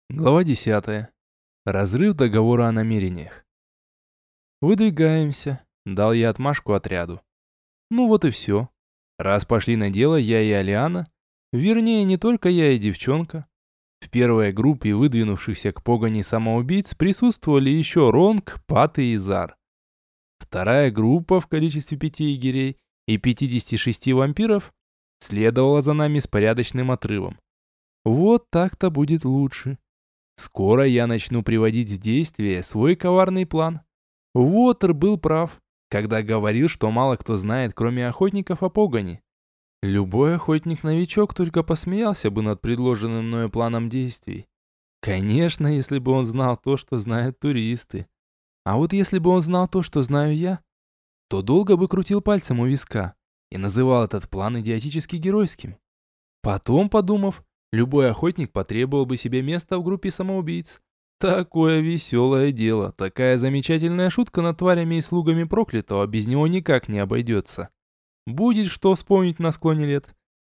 Глава 10. Разрыв договора о намерениях. «Выдвигаемся», — дал я отмашку отряду. Ну вот и все. Раз пошли на дело я и Алиана, вернее, не только я и девчонка. В первой группе выдвинувшихся к погони самоубийц присутствовали еще Ронг, Пат и Изар. Вторая группа в количестве 5 егерей и 56 вампиров следовала за нами с порядочным отрывом. Вот так-то будет лучше. Скоро я начну приводить в действие свой коварный план. Уотер был прав, когда говорил, что мало кто знает, кроме охотников, о погони. Любой охотник-новичок только посмеялся бы над предложенным мною планом действий. Конечно, если бы он знал то, что знают туристы. А вот если бы он знал то, что знаю я, то долго бы крутил пальцем у виска и называл этот план идиотически геройским. Потом, подумав, любой охотник потребовал бы себе места в группе самоубийц. Такое веселое дело, такая замечательная шутка над тварями и слугами проклятого, без него никак не обойдется. Будет что вспомнить на склоне лет.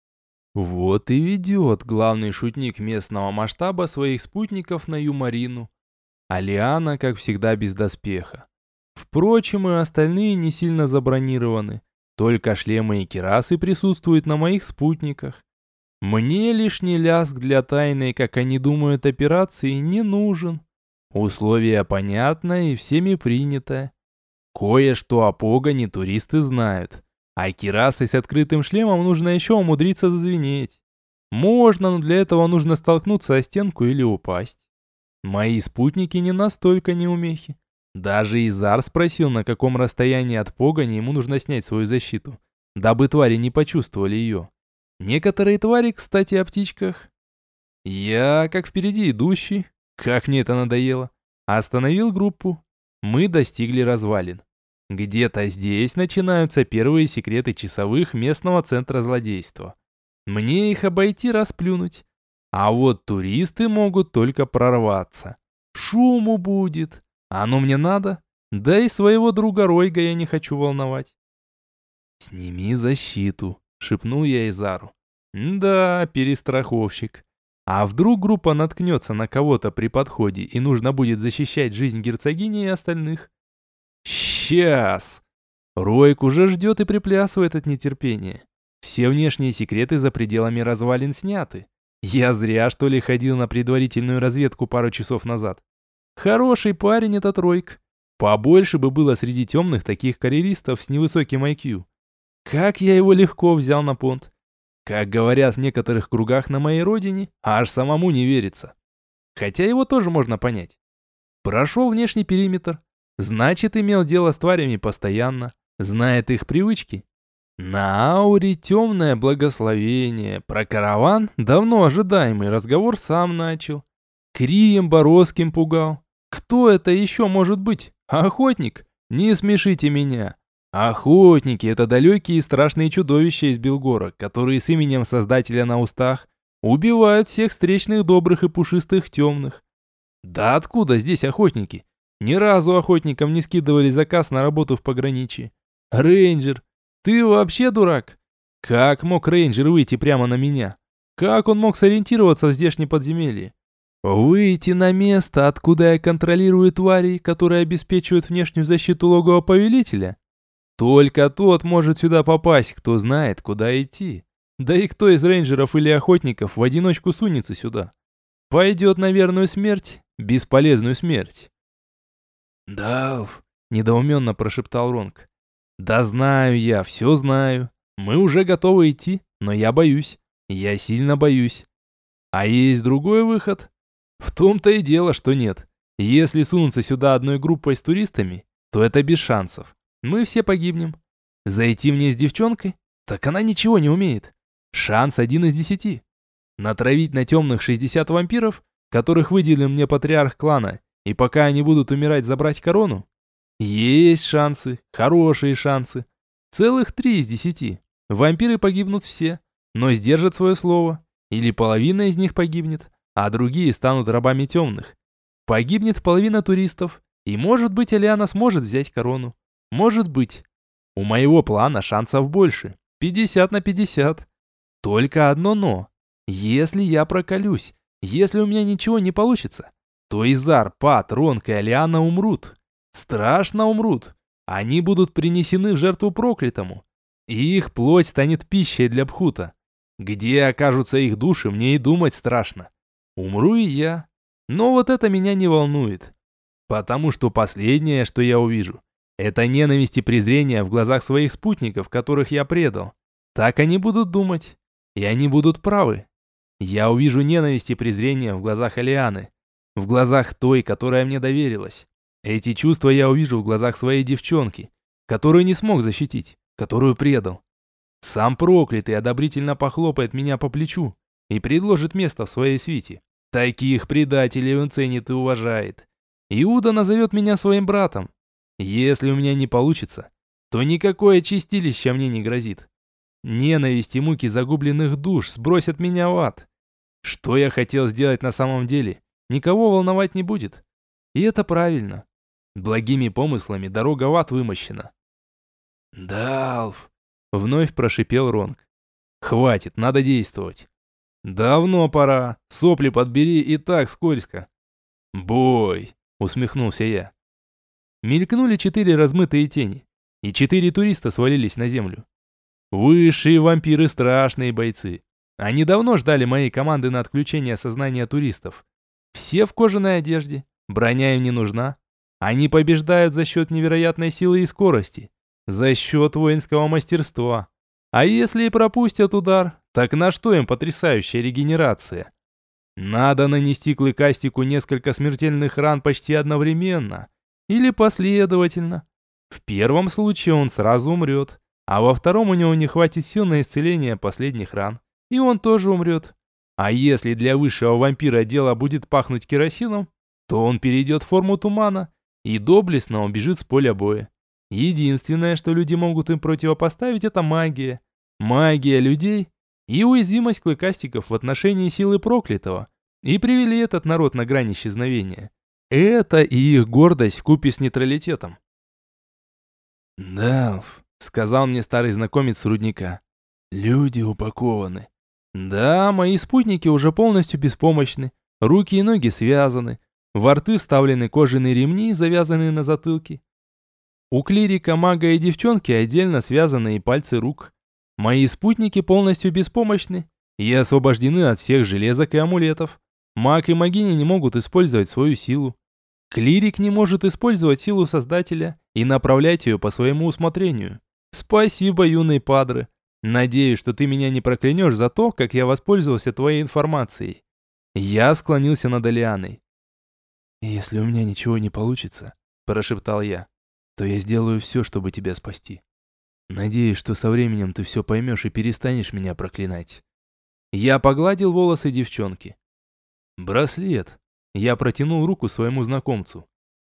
Вот и ведет главный шутник местного масштаба своих спутников на юморину. Алиана, как всегда, без доспеха. Впрочем, и остальные не сильно забронированы. Только шлемы и кирасы присутствуют на моих спутниках. Мне лишний лязг для тайной, как они думают, операции не нужен. Условие понятное и всеми принятое. Кое-что о погоне туристы знают. А кирасой с открытым шлемом нужно еще умудриться зазвенеть. Можно, но для этого нужно столкнуться о стенку или упасть. Мои спутники не настолько неумехи. Даже Изар спросил, на каком расстоянии от погони ему нужно снять свою защиту, дабы твари не почувствовали ее. Некоторые твари, кстати, о птичках. Я, как впереди идущий, как мне это надоело, остановил группу. Мы достигли развалин. Где-то здесь начинаются первые секреты часовых местного центра злодейства. Мне их обойти, расплюнуть. А вот туристы могут только прорваться. Шуму будет. Оно мне надо. Да и своего друга Ройга я не хочу волновать. «Сними защиту», — шепнул я Изару. «Да, перестраховщик. А вдруг группа наткнется на кого-то при подходе и нужно будет защищать жизнь герцогини и остальных?» «Сейчас!» Ройк уже ждет и приплясывает от нетерпения. Все внешние секреты за пределами развалин сняты. Я зря, что ли, ходил на предварительную разведку пару часов назад. Хороший парень этот Ройк. Побольше бы было среди темных таких карьеристов с невысоким IQ. Как я его легко взял на понт. Как говорят в некоторых кругах на моей родине, аж самому не верится. Хотя его тоже можно понять. Прошел внешний периметр. Значит, имел дело с тварями постоянно. Знает их привычки. На ауре темное благословение. Про караван давно ожидаемый разговор сам начал. Крием Борозким пугал. Кто это еще может быть? Охотник? Не смешите меня. Охотники — это далекие и страшные чудовища из Белгора, которые с именем Создателя на устах убивают всех встречных добрых и пушистых темных. Да откуда здесь охотники? Ни разу охотникам не скидывали заказ на работу в пограничье. Рейнджер, ты вообще дурак? Как мог рейнджер выйти прямо на меня? Как он мог сориентироваться в здешнем подземелье? Выйти на место, откуда я контролирую твари, которые обеспечивают внешнюю защиту логова повелителя? Только тот может сюда попасть, кто знает, куда идти. Да и кто из рейнджеров или охотников в одиночку сунется сюда? Пойдет на верную смерть, бесполезную смерть. «Далв», — недоуменно прошептал Ронг. «Да знаю я, все знаю. Мы уже готовы идти, но я боюсь. Я сильно боюсь. А есть другой выход? В том-то и дело, что нет. Если сунуться сюда одной группой с туристами, то это без шансов. Мы все погибнем. Зайти мне с девчонкой? Так она ничего не умеет. Шанс 1 из 10. Натравить на темных 60 вампиров, которых выделил мне патриарх клана, и пока они будут умирать, забрать корону? Есть шансы, хорошие шансы. Целых 3 из 10. Вампиры погибнут все, но сдержат свое слово. Или половина из них погибнет, а другие станут рабами темных. Погибнет половина туристов, и может быть Алиана сможет взять корону. Может быть. У моего плана шансов больше. 50 на 50. Только одно «но». Если я проколюсь, Если у меня ничего не получится, то Изар, Пат, Ронг и Алиана умрут. Страшно умрут. Они будут принесены в жертву проклятому. И их плоть станет пищей для Пхута. Где окажутся их души, мне и думать страшно. Умру и я. Но вот это меня не волнует. Потому что последнее, что я увижу, это ненависть и презрение в глазах своих спутников, которых я предал. Так они будут думать. И они будут правы. Я увижу ненависть и презрение в глазах Алианы. В глазах той, которая мне доверилась. Эти чувства я увижу в глазах своей девчонки, которую не смог защитить, которую предал. Сам проклятый одобрительно похлопает меня по плечу и предложит место в своей свите. Таких предателей он ценит и уважает. Иуда назовет меня своим братом. Если у меня не получится, то никакое чистилище мне не грозит. Ненависть и муки загубленных душ сбросят меня в ад. Что я хотел сделать на самом деле, никого волновать не будет. И это правильно. Благими помыслами дорога в ад вымощена. «Далф!» — вновь прошипел Ронг. «Хватит, надо действовать». «Давно пора. Сопли подбери и так скользко». «Бой!» — усмехнулся я. Мелькнули 4 размытые тени, и 4 туриста свалились на землю. Высшие вампиры — страшные бойцы. Они давно ждали моей команды на отключение сознания туристов. Все в кожаной одежде, броня им не нужна. Они побеждают за счет невероятной силы и скорости, за счет воинского мастерства. А если и пропустят удар, так на что им потрясающая регенерация? Надо нанести клыкастику несколько смертельных ран почти одновременно или последовательно. В первом случае он сразу умрет, а во втором у него не хватит сил на исцеление последних ран, и он тоже умрет. А если для высшего вампира дело будет пахнуть керосином, то он перейдет в форму тумана и доблестно убежит с поля боя. Единственное, что люди могут им противопоставить, это магия. Магия людей и уязвимость клыкастиков в отношении силы проклятого. И привели этот народ на грани исчезновения. Это и их гордость вкупе с нейтралитетом. «Далф», — сказал мне старый знакомец с рудника, — «люди упакованы». Да, мои спутники уже полностью беспомощны, руки и ноги связаны, во рты вставлены кожаные ремни, завязанные на затылке. У клирика, мага и девчонки отдельно связаны и пальцы рук. Мои спутники полностью беспомощны и освобождены от всех железок и амулетов. Маг и магиня не могут использовать свою силу. Клирик не может использовать силу Создателя и направлять ее по своему усмотрению. Спасибо, юный падре. Надеюсь, что ты меня не проклянешь за то, как я воспользовался твоей информацией. Я склонился над Алианой. «Если у меня ничего не получится», – прошептал я, – «то я сделаю все, чтобы тебя спасти. Надеюсь, что со временем ты все поймешь и перестанешь меня проклинать». Я погладил волосы девчонки. «Браслет». Я протянул руку своему знакомцу.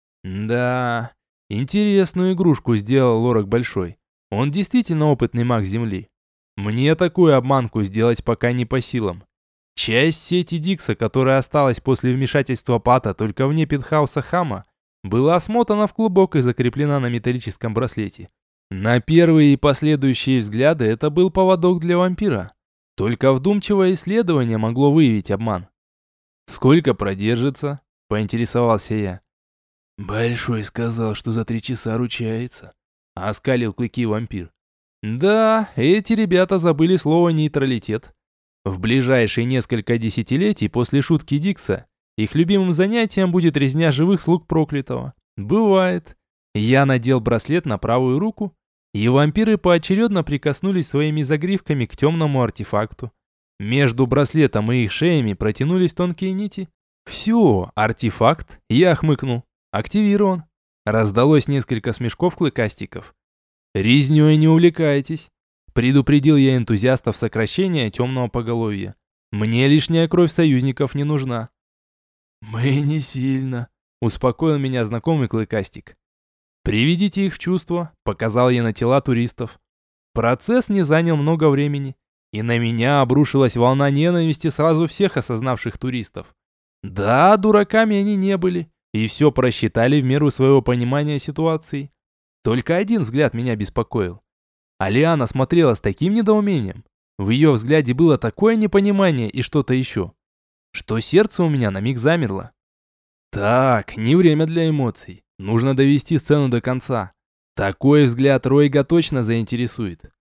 Да, интересную игрушку сделал Лорак Большой. Он действительно опытный маг Земли. Мне такую обманку сделать пока не по силам. Часть сети Дикса, которая осталась после вмешательства Пата только вне пентхауса Хама, была смотана в клубок и закреплена на металлическом браслете. На первые и последующие взгляды это был поводок для вампира. Только вдумчивое исследование могло выявить обман. «Сколько продержится?» – поинтересовался я. «Большой сказал, что за 3 часа ручается», – оскалил клыки вампир. «Да, эти ребята забыли слово «нейтралитет». В ближайшие несколько десятилетий после шутки Дикса их любимым занятием будет резня живых слуг проклятого. Бывает. Я надел браслет на правую руку, и вампиры поочередно прикоснулись своими загривками к темному артефакту. Между браслетом и их шеями протянулись тонкие нити. «Все, артефакт», я хмыкнул, активирован. Раздалось несколько смешков клыкастиков. «Резнёй не увлекайтесь», предупредил я энтузиастов сокращения темного поголовья. «Мне лишняя кровь союзников не нужна». «Мы не сильно», успокоил меня знакомый клыкастик. «Приведите их в чувство», показал я на тела туристов. Процесс не занял много времени. И на меня обрушилась волна ненависти сразу всех осознавших туристов. Да, дураками они не были, и все просчитали в меру своего понимания ситуации. Только один взгляд меня беспокоил. Алиана смотрела с таким недоумением. В ее взгляде было такое непонимание и что-то еще. что сердце у меня на миг замерло. Так, не время для эмоций. Нужно довести сцену до конца. Такой взгляд Ройга точно заинтересует.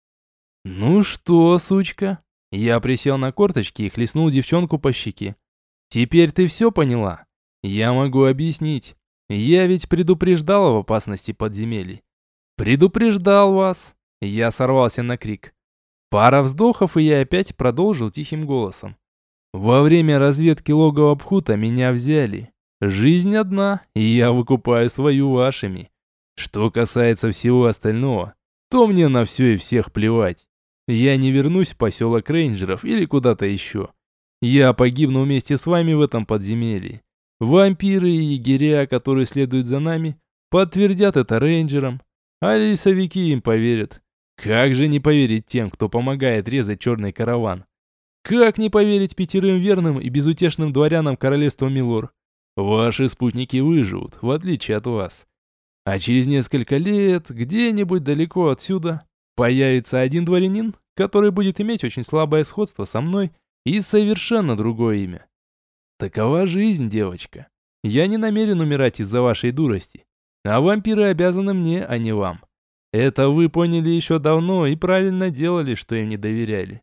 «Ну что, сучка?» Я присел на корточки и хлестнул девчонку по щеке. «Теперь ты все поняла? Я могу объяснить. Я ведь предупреждал об опасности подземелий. Предупреждал вас!» Я сорвался на крик. Пара вздохов, и я опять продолжил тихим голосом. «Во время разведки логова Пхута меня взяли. Жизнь одна, и я выкупаю свою вашими. Что касается всего остального, то мне на все и всех плевать. Я не вернусь в поселок рейнджеров или куда-то еще. Я погибну вместе с вами в этом подземелье. Вампиры и егеря, которые следуют за нами, подтвердят это рейнджерам, а лесовики им поверят. Как же не поверить тем, кто помогает резать черный караван? Как не поверить 5 верным и безутешным дворянам королевства Милор? Ваши спутники выживут, в отличие от вас. А через несколько лет, где-нибудь далеко отсюда, появится один дворянин, который будет иметь очень слабое сходство со мной и совершенно другое имя. Такова жизнь, девочка. Я не намерен умирать из-за вашей дурости. А вампиры обязаны мне, а не вам. Это вы поняли еще давно и правильно делали, что им не доверяли.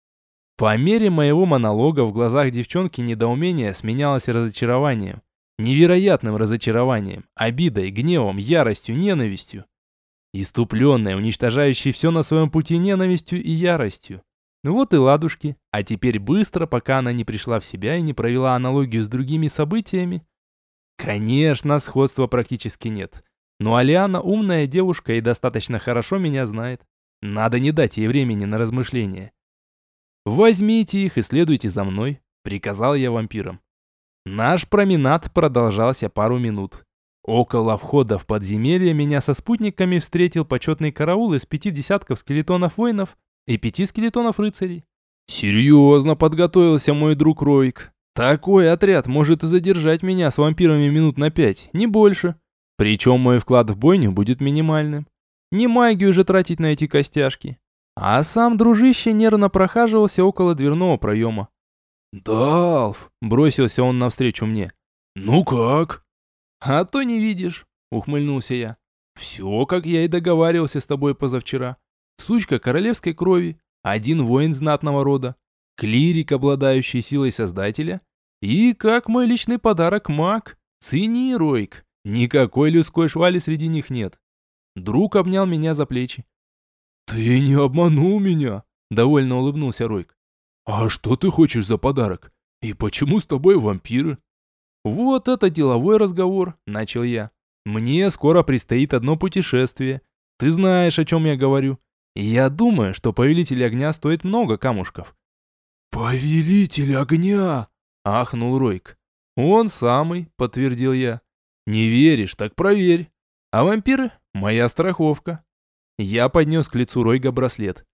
По мере моего монолога в глазах девчонки недоумение сменялось разочарованием. Невероятным разочарованием, обидой, гневом, яростью, ненавистью. Иступленная, уничтожающая все на своем пути ненавистью и яростью. Ну вот и ладушки. А теперь быстро, пока она не пришла в себя и не провела аналогию с другими событиями. Конечно, сходства практически нет. Но Алиана умная девушка и достаточно хорошо меня знает. Надо не дать ей времени на размышления. «Возьмите их и следуйте за мной», — приказал я вампирам. Наш променад продолжался пару минут. Около входа в подземелье меня со спутниками встретил почетный караул из 5 десятков скелетонов воинов и 5 скелетонов рыцарей. Серьезно подготовился мой друг Ройк. Такой отряд может и задержать меня с вампирами минут на 5, не больше. Причем мой вклад в бойню будет минимальным. Не магию же тратить на эти костяшки. А сам дружище нервно прохаживался около дверного проема. «Далф!» — бросился он навстречу мне. «Ну как?» «А то не видишь», — ухмыльнулся я. «Все, как я и договаривался с тобой позавчера. Сучка королевской крови, один воин знатного рода, клирик, обладающий силой Создателя, и, как мой личный подарок, маг. Цени, Ройк, никакой людской швали среди них нет». Друг обнял меня за плечи. «Ты не обманул меня», — довольно улыбнулся Ройк. «А что ты хочешь за подарок? И почему с тобой вампиры?» «Вот это деловой разговор», — начал я. «Мне скоро предстоит одно путешествие. Ты знаешь, о чем я говорю. Я думаю, что повелитель огня стоит много камушков». «Повелитель огня!» — ахнул Ройк. «Он самый», — подтвердил я. «Не веришь, так проверь. А вампиры — моя страховка». Я поднес к лицу Ройга браслет.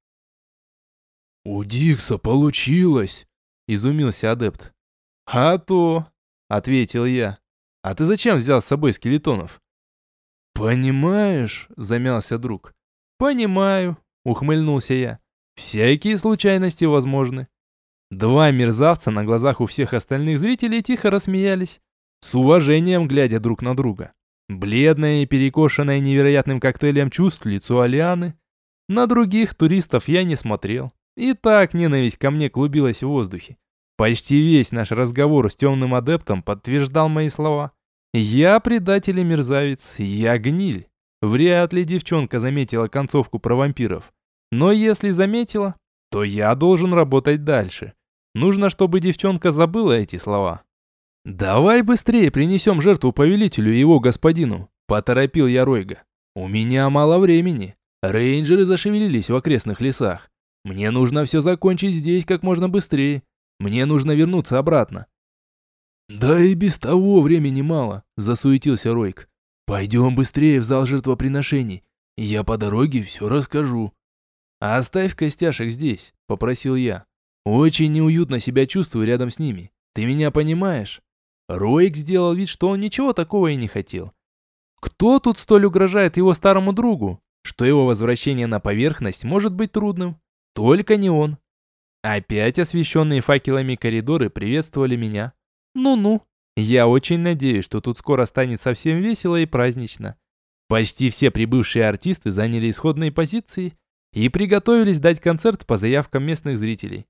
«У Дикса получилось!» — изумился адепт. «А то!» — ответил я. «А ты зачем взял с собой скелетонов?» «Понимаешь?» — замялся друг. «Понимаю», — ухмыльнулся я. «Всякие случайности возможны». Два мерзавца на глазах у всех остальных зрителей тихо рассмеялись, с уважением глядя друг на друга. Бледное и перекошенное невероятным коктейлем чувств лицо Алианы. На других туристов я не смотрел. И так ненависть ко мне клубилась в воздухе. Почти весь наш разговор с темным адептом подтверждал мои слова. Я предатель и мерзавец, я гниль. Вряд ли девчонка заметила концовку про вампиров. Но если заметила, то я должен работать дальше. Нужно, чтобы девчонка забыла эти слова. «Давай быстрее принесем жертву повелителю и его господину», — поторопил я Ройга. «У меня мало времени. Рейнджеры зашевелились в окрестных лесах. Мне нужно все закончить здесь как можно быстрее. Мне нужно вернуться обратно». «Да и без того времени мало», — засуетился Ройк. «Пойдем быстрее в зал жертвоприношений. Я по дороге все расскажу». «Оставь костяшек здесь», — попросил я. «Очень неуютно себя чувствую рядом с ними. Ты меня понимаешь?» Ройк сделал вид, что он ничего такого и не хотел. Кто тут столь угрожает его старому другу, что его возвращение на поверхность может быть трудным? Только не он. Опять освещенные факелами коридоры приветствовали меня. Ну-ну, я очень надеюсь, что тут скоро станет совсем весело и празднично. Почти все прибывшие артисты заняли исходные позиции и приготовились дать концерт по заявкам местных зрителей.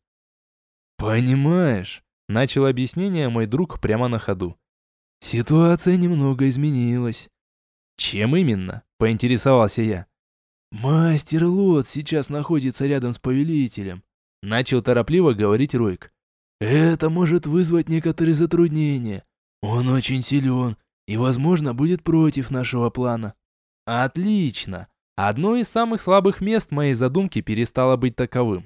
«Понимаешь», — начал объяснение мой друг прямо на ходу. «Ситуация немного изменилась». «Чем именно?» — поинтересовался я. «Мастер Лот сейчас находится рядом с повелителем», — начал торопливо говорить Ройк. «Это может вызвать некоторые затруднения. Он очень силен и, возможно, будет против нашего плана». «Отлично. Одно из самых слабых мест моей задумки перестало быть таковым.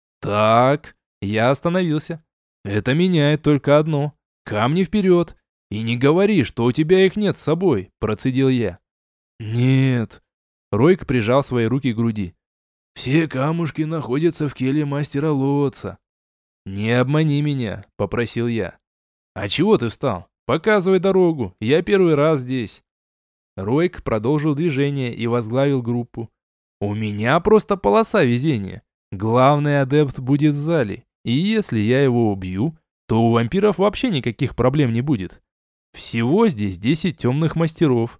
Так, я остановился. Это меняет только одно. Камни вперед. И не говори, что у тебя их нет с собой», — процедил я. «Нет». Ройк прижал свои руки к груди. «Все камушки находятся в келье мастера Лотца». «Не обмани меня», — попросил я. «А чего ты встал? Показывай дорогу, я первый раз здесь». Ройк продолжил движение и возглавил группу. «У меня просто полоса везения. Главный адепт будет в зале, и если я его убью, то у вампиров вообще никаких проблем не будет. Всего здесь 10 темных мастеров.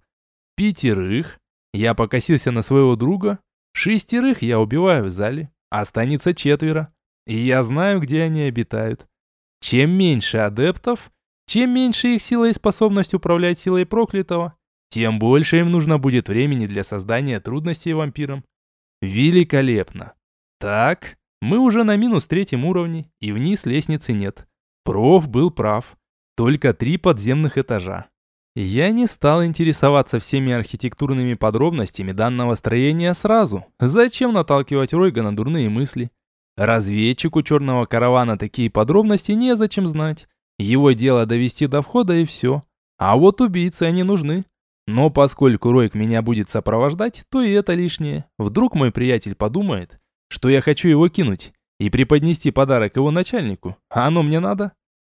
5, я покосился на своего друга, 6 я убиваю в зале, останется 4. И я знаю, где они обитают. Чем меньше адептов, чем меньше их сила и способность управлять силой проклятого, тем больше им нужно будет времени для создания трудностей вампирам. Великолепно. Так, мы уже на -3 уровне, и вниз лестницы нет. Проф был прав. Только 3 подземных этажа. Я не стал интересоваться всеми архитектурными подробностями данного строения сразу. Зачем наталкивать Ройга на дурные мысли? Разведчику черного каравана такие подробности незачем знать. Его дело довести до входа и все. А вот убийцы они нужны. Но поскольку Ройг меня будет сопровождать, то и это лишнее. Вдруг мой приятель подумает, что я хочу его кинуть и преподнести подарок его начальнику. А оно мне надо?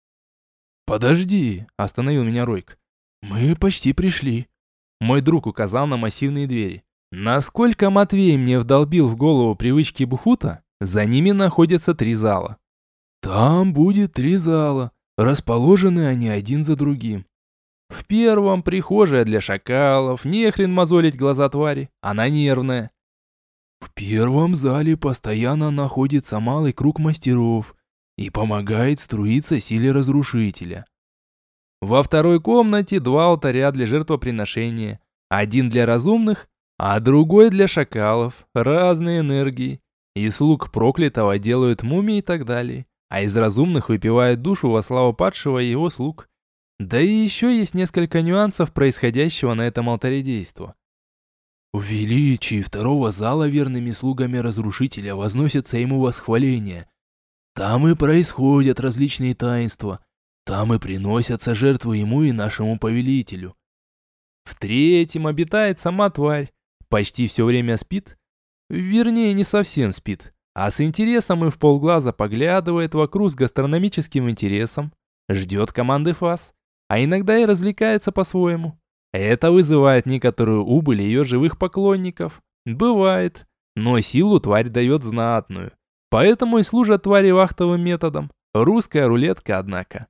«Подожди», — остановил меня Ройг. «Мы почти пришли». Мой друг указал на массивные двери. Насколько Матвей мне вдолбил в голову привычки Бухута, за ними находятся 3 зала. «Там будет 3 зала. Расположены они один за другим. В первом прихожая для шакалов, нехрен мозолить глаза твари, она нервная. В первом зале постоянно находится малый круг мастеров и помогает струиться силе разрушителя. Во второй комнате 2 алтаря для жертвоприношения, один для разумных, а другой для шакалов, разные энергии. И слуг проклятого делают мумии и так далее, а из разумных выпивают душу во славу падшего и его слуг. Да и еще есть несколько нюансов происходящего на этом алтаре действа. В величии второго зала верными слугами разрушителя возносятся ему восхваления. Там и происходят различные таинства. Там и приносятся жертвы ему и нашему повелителю. В третьем обитает сама тварь. Почти все время спит. Вернее, не совсем спит, а с интересом и вполглаза поглядывает вокруг с гастрономическим интересом. Ждет команды фаз. А иногда и развлекается по-своему. Это вызывает некоторую убыль ее живых поклонников. Бывает. Но силу тварь дает знатную. Поэтому и служат твари вахтовым методом. Русская рулетка, однако.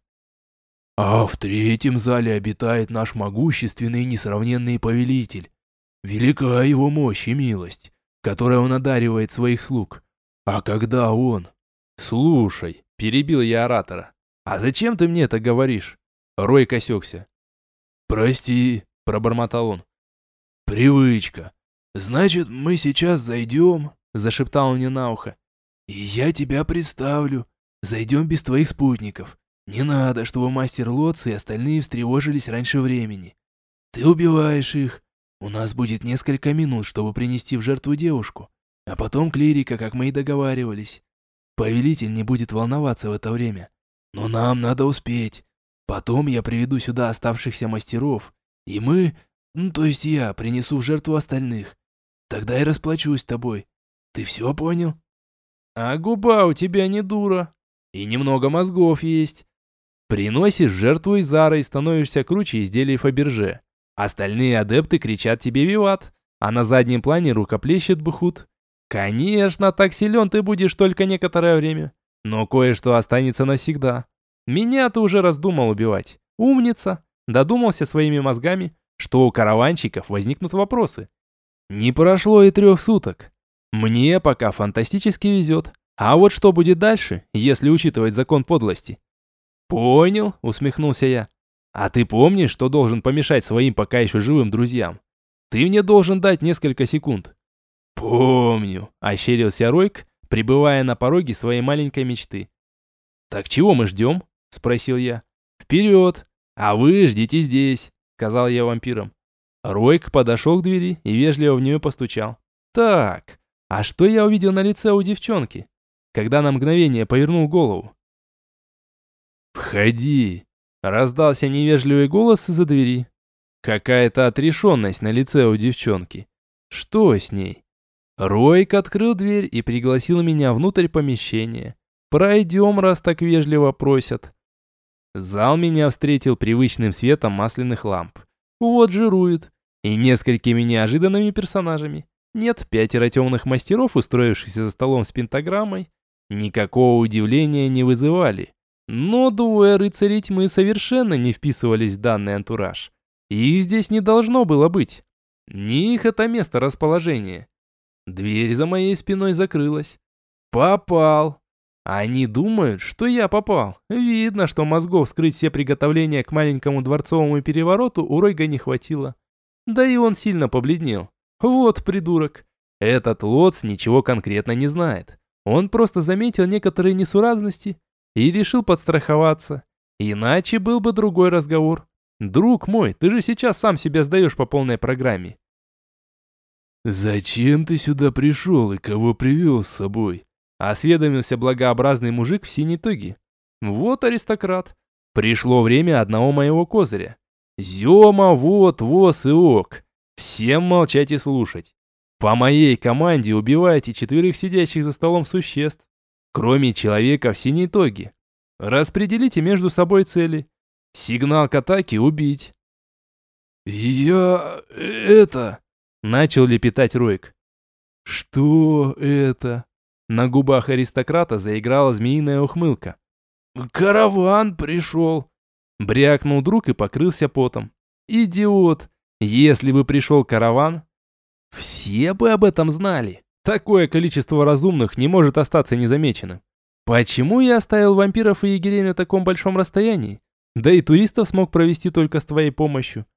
А в третьем зале обитает наш могущественный и несравненный повелитель. Велика его мощь и милость, которой он одаривает своих слуг. А когда он... Слушай, перебил я оратора. А зачем ты мне это говоришь? Рой осекся. «Прости», — пробормотал он. «Привычка. Значит, мы сейчас зайдем», — зашептал он мне на ухо. «И я тебя представлю. Зайдем без твоих спутников. Не надо, чтобы мастер Лотц и остальные встревожились раньше времени. Ты убиваешь их. У нас будет несколько минут, чтобы принести в жертву девушку. А потом клирика, как мы и договаривались. Повелитель не будет волноваться в это время. Но нам надо успеть. Потом я приведу сюда оставшихся мастеров, и мы, то есть я, принесу в жертву остальных. Тогда и расплачусь с тобой. Ты все понял?» «А губа у тебя не дура. И немного мозгов есть. Приносишь в жертву Изара и становишься круче изделий Фаберже. Остальные адепты кричат тебе виват, а на заднем плане рукоплещет Бхут. Конечно, так силен ты будешь только некоторое время. Но кое-что останется навсегда. Меня ты уже раздумал убивать. Умница. Додумался своими мозгами, что у караванщиков возникнут вопросы. Не прошло и 3 суток. Мне пока фантастически везет. А вот что будет дальше, если учитывать закон подлости? Понял, усмехнулся я. А ты помнишь, что должен помешать своим пока еще живым друзьям? Ты мне должен дать несколько секунд. Помню, ощерился Ройк, пребывая на пороге своей маленькой мечты. Так чего мы ждем? Спросил я. Вперед! А вы ждите здесь, сказал я вампирам. Ройк подошел к двери и вежливо в нее постучал. Так, а что я увидел на лице у девчонки, когда на мгновение повернул голову? «Входи!» — раздался невежливый голос из-за двери. Какая-то отрешенность на лице у девчонки. Что с ней? Ройк открыл дверь и пригласил меня внутрь помещения. «Пройдем, раз так вежливо просят». Зал меня встретил привычным светом масляных ламп. Вот жирует. И несколькими неожиданными персонажами. Нет, 5 темных мастеров, устроившихся за столом с пентаграммой, никакого удивления не вызывали. Но 2 рыцарей тьмы совершенно не вписывались в данный антураж. Их здесь не должно было быть. Не их это место расположения. Дверь за моей спиной закрылась. Попал. Они думают, что я попал. Видно, что мозгов скрыть все приготовления к маленькому дворцовому перевороту у Ройга не хватило. Да и он сильно побледнел. Вот придурок. Этот Лотс ничего конкретно не знает. Он просто заметил некоторые несуразности и решил подстраховаться. Иначе был бы другой разговор. Друг мой, ты же сейчас сам себя сдаешь по полной программе. «Зачем ты сюда пришел и кого привел с собой?» Осведомился благообразный мужик в синей тоге. Вот аристократ. Пришло время одного моего козыря. Зема, вот, воз и ок. Всем молчать и слушать. По моей команде убивайте 4 сидящих за столом существ, кроме человека в синей тоге. Распределите между собой цели. Сигнал к атаке — убить. Начал лепетать Ройк. «Что это?» На губах аристократа заиграла змеиная ухмылка. «Караван пришел!» Брякнул друг и покрылся потом. «Идиот! Если бы пришел караван, все бы об этом знали. Такое количество разумных не может остаться незамеченным. Почему я оставил вампиров и егерей на таком большом расстоянии? Да и туристов смог провести только с твоей помощью».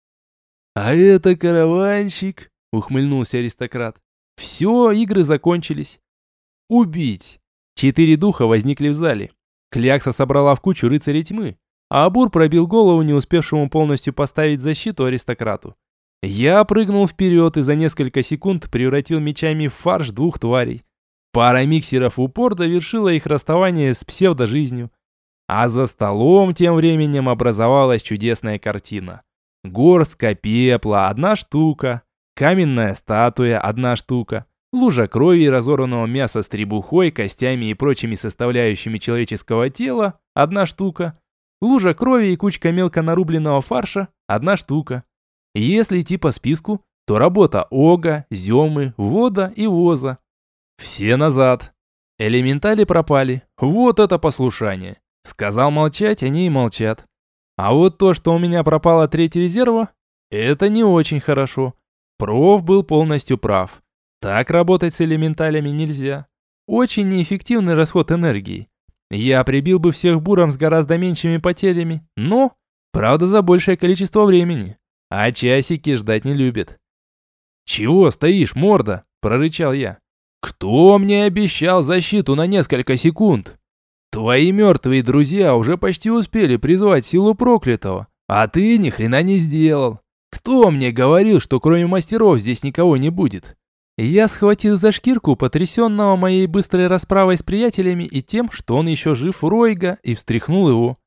«А это караванщик», — ухмыльнулся аристократ. «Все, игры закончились. Убить!» 4 духа возникли в зале. Клякса собрала в кучу рыцарей тьмы, а Абур пробил голову не успевшему полностью поставить защиту аристократу. Я прыгнул вперед и за несколько секунд превратил мечами в фарш 2 тварей. Пара миксеров в упор довершила их расставание с псевдожизнью. А за столом тем временем образовалась чудесная картина. Горстка пепла — 1 штука, каменная статуя — 1 штука, лужа крови и разорванного мяса с требухой, костями и прочими составляющими человеческого тела — 1 штука, лужа крови и кучка мелко нарубленного фарша — 1 штука. Если идти по списку, то работа Ога, Земы, Вода и Воза. Все назад. Элементали пропали. Вот это послушание. Сказал молчать, они и молчат. А вот то, что у меня пропало 3 резерва, это не очень хорошо. Проф был полностью прав. Так работать с элементалями нельзя. Очень неэффективный расход энергии. Я прибил бы всех буром с гораздо меньшими потерями, но, правда, за большее количество времени. А часики ждать не любят. «Чего стоишь, морда?» – прорычал я. «Кто мне обещал защиту на несколько секунд? Твои мертвые друзья уже почти успели призвать силу проклятого, а ты ни хрена не сделал. Кто мне говорил, что кроме мастеров здесь никого не будет?» Я схватил за шкирку потрясенного моей быстрой расправой с приятелями и тем, что он еще жив Ройга, и встряхнул его.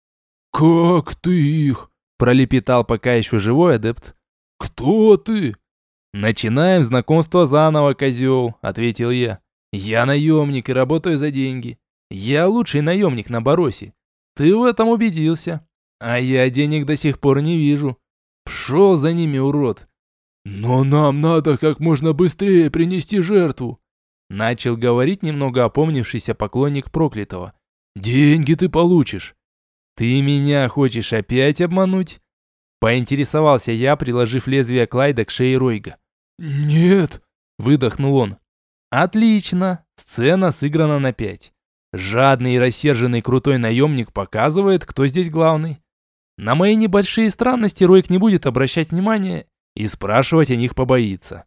«Как ты их?» – пролепетал пока еще живой адепт. «Кто ты?» «Начинаем знакомство заново, козел», – ответил я. «Я наемник и работаю за деньги. Я лучший наемник на Баросе. Ты в этом убедился. А я денег до сих пор не вижу. Пшел за ними, урод». «Но нам надо как можно быстрее принести жертву». Начал говорить немного опомнившийся поклонник проклятого. «Деньги ты получишь». «Ты меня хочешь опять обмануть?» Поинтересовался я, приложив лезвие Клайда к шее Ройга. «Нет!» – выдохнул он. «Отлично! Сцена сыграна на 5. Жадный и рассерженный крутой наемник показывает, кто здесь главный. На мои небольшие странности Ройк не будет обращать внимания и спрашивать о них побоится.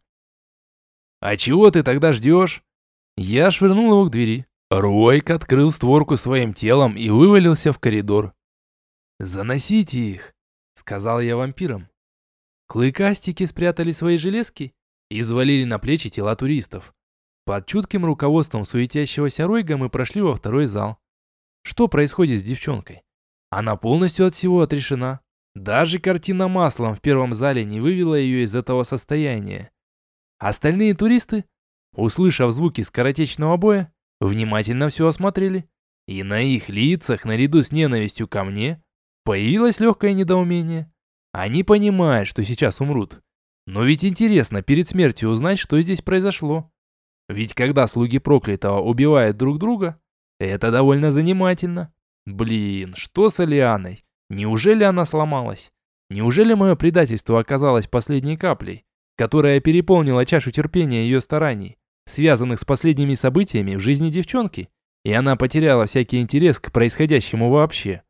А чего ты тогда ждешь?» Я швырнул его к двери. Ройк открыл створку своим телом и вывалился в коридор. «Заносите их», — сказал я вампирам. Клыкастики спрятали свои железки и взвалили на плечи тела туристов. Под чутким руководством суетящегося Ройга мы прошли во второй зал. Что происходит с девчонкой? Она полностью от всего отрешена. Даже картина маслом в первом зале не вывела ее из этого состояния. Остальные туристы, услышав звуки скоротечного боя, внимательно все осмотрели. И на их лицах, наряду с ненавистью ко мне, появилось легкое недоумение. Они понимают, что сейчас умрут. Но ведь интересно перед смертью узнать, что здесь произошло. Ведь когда слуги проклятого убивают друг друга, это довольно занимательно. Блин, что с Алианой? Неужели она сломалась? Неужели мое предательство оказалось последней каплей, которая переполнила чашу терпения ее стараний, связанных с последними событиями в жизни девчонки, и она потеряла всякий интерес к происходящему вообще?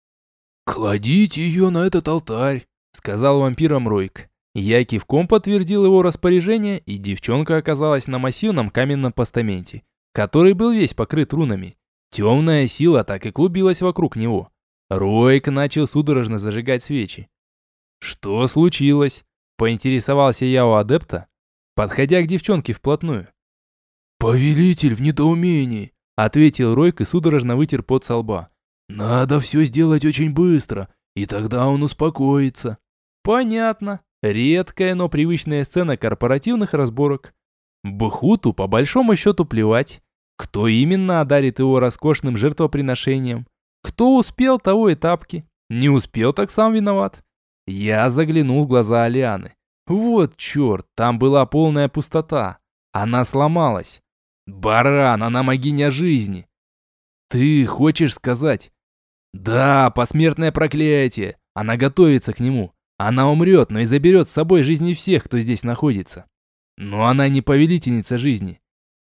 «Кладите ее на этот алтарь», — сказал вампирам Ройк. Я кивком подтвердил его распоряжение, и девчонка оказалась на массивном каменном постаменте, который был весь покрыт рунами. Темная сила так и клубилась вокруг него. Ройк начал судорожно зажигать свечи. «Что случилось?» — поинтересовался я у адепта, подходя к девчонке вплотную. «Повелитель в недоумении», — ответил Ройк и судорожно вытер пот со лба. «Надо все сделать очень быстро, и тогда он успокоится». «Понятно. Редкая, но привычная сцена корпоративных разборок. Бхуту по большому счету плевать, кто именно одарит его роскошным жертвоприношением. Кто успел, того и тапки. Не успел, так сам виноват». Я заглянул в глаза Алианы. Вот черт, там была полная пустота. Она сломалась. Баран, она могиня жизни. «Ты хочешь сказать?» «Да, посмертное проклятие. Она готовится к нему. Она умрет, но и заберет с собой жизни всех, кто здесь находится. Но она не повелительница жизни».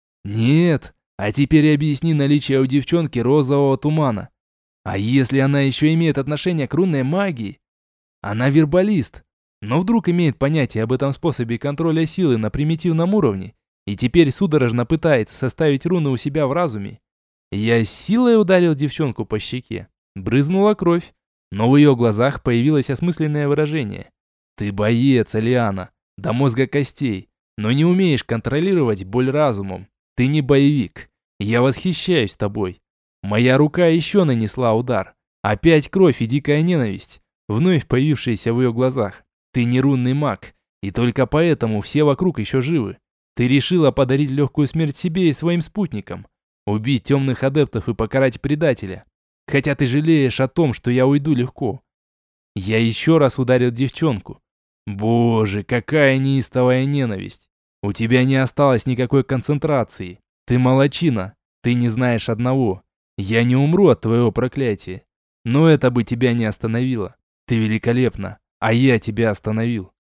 «Нет. А теперь объясни наличие у девчонки розового тумана. А если она еще имеет отношение к рунной магии? Она вербалист, но вдруг имеет понятие об этом способе контроля силы на примитивном уровне и теперь судорожно пытается составить руны у себя в разуме». Я с силой ударил девчонку по щеке. Брызнула кровь, но в ее глазах появилось осмысленное выражение. «Ты боец, Алиана, до мозга костей, но не умеешь контролировать боль разумом. Ты не боевик. Я восхищаюсь тобой». Моя рука еще нанесла удар. Опять кровь и дикая ненависть, вновь появившаяся в ее глазах. «Ты не рунный маг, и только поэтому все вокруг еще живы. Ты решила подарить легкую смерть себе и своим спутникам. Убить темных адептов и покарать предателя. Хотя ты жалеешь о том, что я уйду легко». Я еще раз ударил девчонку. Боже, какая неистовая ненависть. У тебя не осталось никакой концентрации. Ты молодчина. Ты не знаешь одного. Я не умру от твоего проклятия. Но это бы тебя не остановило. Ты великолепна, а я тебя остановил.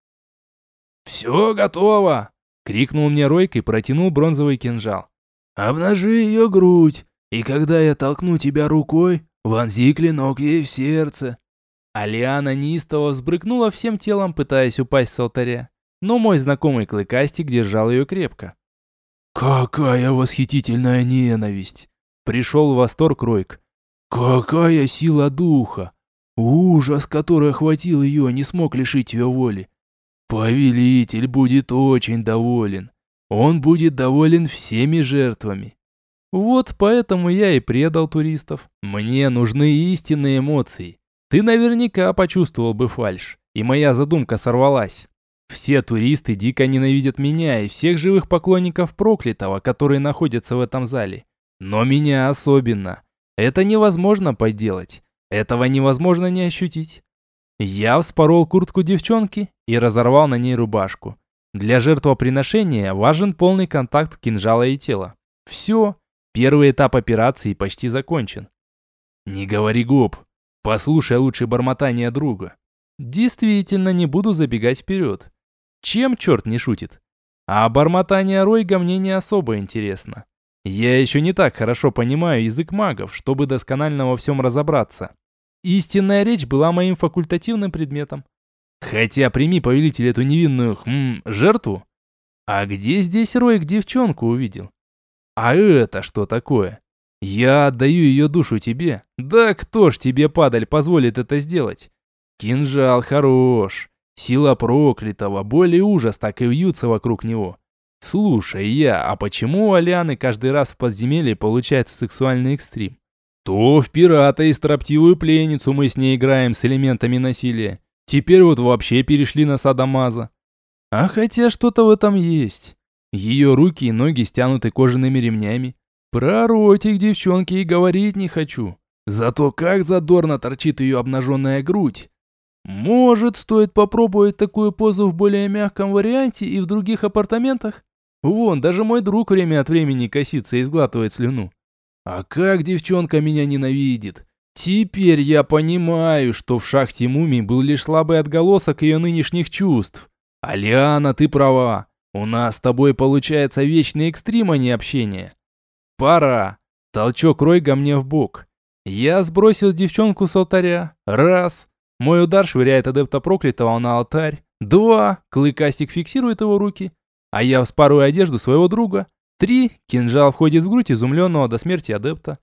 «Все готово!» — крикнул мне Ройк и протянул бронзовый кинжал. «Обнажи ее грудь, и когда я толкну тебя рукой, вонзи клинок ей в сердце». Алиана неистово взбрыкнула всем телом, пытаясь упасть с алтаря, но мой знакомый Клыкастик держал ее крепко. «Какая восхитительная ненависть!» — пришел в восторг Ройк. «Какая сила духа! Ужас, который охватил ее, не смог лишить ее воли. Повелитель будет очень доволен. Он будет доволен всеми жертвами». Вот поэтому я и предал туристов. Мне нужны истинные эмоции. Ты наверняка почувствовал бы фальшь, и моя задумка сорвалась. Все туристы дико ненавидят меня и всех живых поклонников проклятого, которые находятся в этом зале. Но меня особенно. Это невозможно подделать. Этого невозможно не ощутить. Я вспорол куртку девчонки и разорвал на ней рубашку. Для жертвоприношения важен полный контакт кинжала и тела. Все, первый этап операции почти закончен. Не говори гоп, послушай лучше бормотание друга. Действительно, не буду забегать вперед. Чем черт не шутит? А бормотание Ройга мне не особо интересно. Я еще не так хорошо понимаю язык магов, чтобы досконально во всем разобраться. Истинная речь была моим факультативным предметом. Хотя прими, повелитель, эту невинную, жертву. А где здесь Ройг девчонку увидел? А это что такое? Я отдаю ее душу тебе. Да кто ж тебе, падаль, позволит это сделать? Кинжал хорош. Сила проклятого, боль и ужас так и вьются вокруг него. Слушай, а почему у Алианы каждый раз в подземелье получается сексуальный экстрим? То в пирата и строптивую пленницу мы с ней играем с элементами насилия. Теперь вот вообще перешли на садомаза. А хотя что-то в этом есть. Ее руки и ноги стянуты кожаными ремнями. Про ротик девчонки и говорить не хочу. Зато как задорно торчит ее обнаженная грудь. Может, стоит попробовать такую позу в более мягком варианте и в других апартаментах? Вон, даже мой друг время от времени косится и сглатывает слюну. А как девчонка меня ненавидит. Теперь я понимаю, что в шахте мумий был лишь слабый отголосок ее нынешних чувств. Алиана, ты права. У нас с тобой получается вечный экстрим, а не общение. Пора. Толчок Ройга мне в бок. Я сбросил девчонку с алтаря. Раз. Мой удар швыряет адепта проклятого на алтарь. 2. Клыкастик фиксирует его руки. А я вспарываю одежду своего друга. 3. Кинжал входит в грудь изумленного до смерти адепта.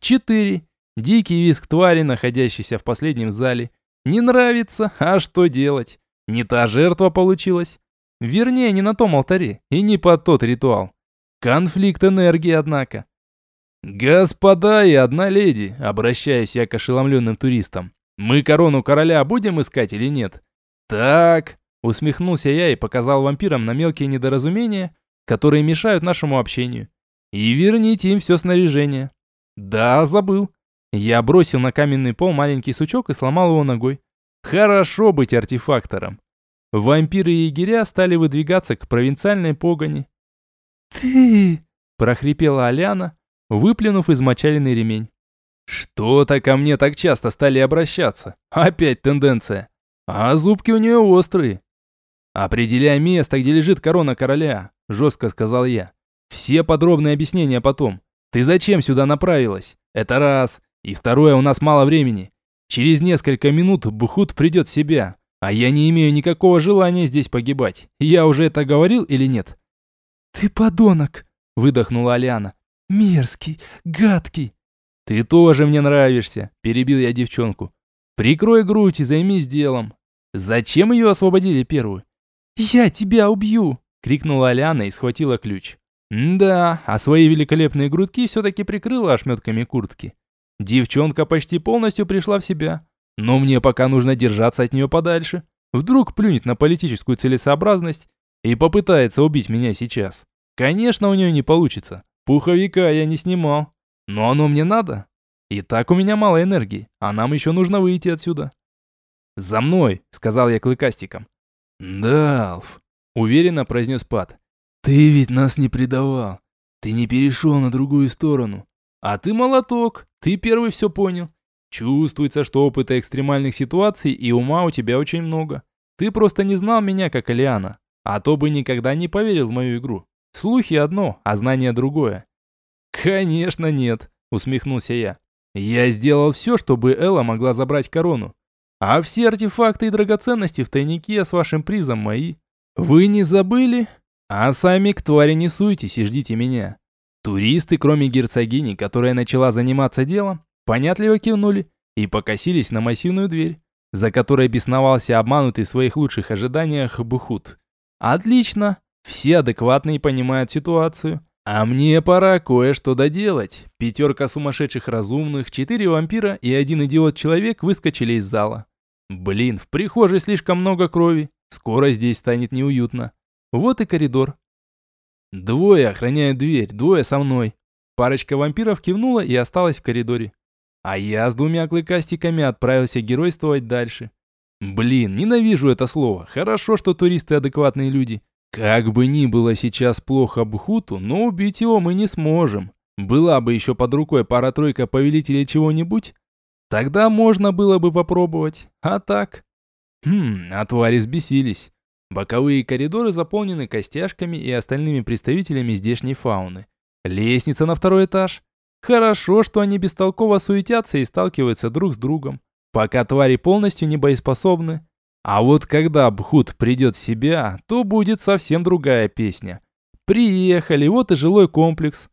4. Дикий визг твари, находящейся в последнем зале. Не нравится, а что делать? Не та жертва получилась. Вернее, не на том алтаре и не под тот ритуал. Конфликт энергии, однако. «Господа и одна леди», обращаюсь я к ошеломленным туристам. «Мы корону короля будем искать или нет?» «Так», усмехнулся я и показал вампирам на мелкие недоразумения, которые мешают нашему общению. «И верните им все снаряжение». «Да, забыл». Я бросил на каменный пол маленький сучок и сломал его ногой. «Хорошо быть артефактором». Вампиры и егеря стали выдвигаться к провинциальной погони. «Ты!» – прохрипела Аляна, выплюнув измочаленный ремень. «Что-то ко мне так часто стали обращаться. Опять тенденция. А зубки у нее острые». «Определяй место, где лежит корона короля», – жестко сказал я. «Все подробные объяснения потом. Ты зачем сюда направилась? Это раз. И второе, у нас мало времени. Через несколько минут Бхут придет в себя, а я не имею никакого желания здесь погибать. Я уже это говорил или нет?» «Ты подонок», – выдохнула Алиана. «Мерзкий, гадкий». «Ты тоже мне нравишься», – перебил я девчонку. «Прикрой грудь и займись делом». «Зачем ее освободили первую?» «Я тебя убью!» – крикнула Алиана и схватила ключ. Да, а свои великолепные грудки все-таки прикрыла ошметками куртки. Девчонка почти полностью пришла в себя. Но мне пока нужно держаться от нее подальше. Вдруг плюнет на политическую целесообразность и попытается убить меня сейчас. Конечно, у нее не получится. Пуховика я не снимал. Но оно мне надо. И так у меня мало энергии, а нам еще нужно выйти отсюда. «За мной», — сказал я клыкастиком. «Да, Алф», — уверенно произнес Пат. «Ты ведь нас не предавал. Ты не перешел на другую сторону. А ты молоток, ты первый все понял. Чувствуется, что опыта экстремальных ситуаций и ума у тебя очень много. Ты просто не знал меня, как Алиана. А то бы никогда не поверил в мою игру. Слухи одно, а знание другое». «Конечно нет», — усмехнулся я. «Я сделал все, чтобы Элла могла забрать корону. А все артефакты и драгоценности в тайнике с вашим призом мои. Вы не забыли? А сами к твари не суйтесь и ждите меня». Туристы, кроме герцогини, которая начала заниматься делом, понятливо кивнули и покосились на массивную дверь, за которой бесновался обманутый в своих лучших ожиданиях Бхут. «Отлично, все адекватные понимают ситуацию. А мне пора кое-что доделать». 5 сумасшедших разумных, 4 вампира и 1 идиот-человек выскочили из зала. Блин, в прихожей слишком много крови. Скоро здесь станет неуютно. Вот и коридор. 2 охраняют дверь, 2 со мной. Парочка вампиров кивнула и осталась в коридоре. А я с 2 клыкастиками отправился геройствовать дальше. Блин, ненавижу это слово. Хорошо, что туристы адекватные люди. Как бы ни было сейчас плохо Бхуту, но убить его мы не сможем. Была бы еще под рукой пара-тройка повелителей чего-нибудь, тогда можно было бы попробовать. А так? А твари взбесились. Боковые коридоры заполнены костяшками и остальными представителями здешней фауны. Лестница на второй этаж. Хорошо, что они бестолково суетятся и сталкиваются друг с другом, пока твари полностью не боеспособны. А вот когда Бхут придет в себя, то будет совсем другая песня. Приехали, вот и жилой комплекс.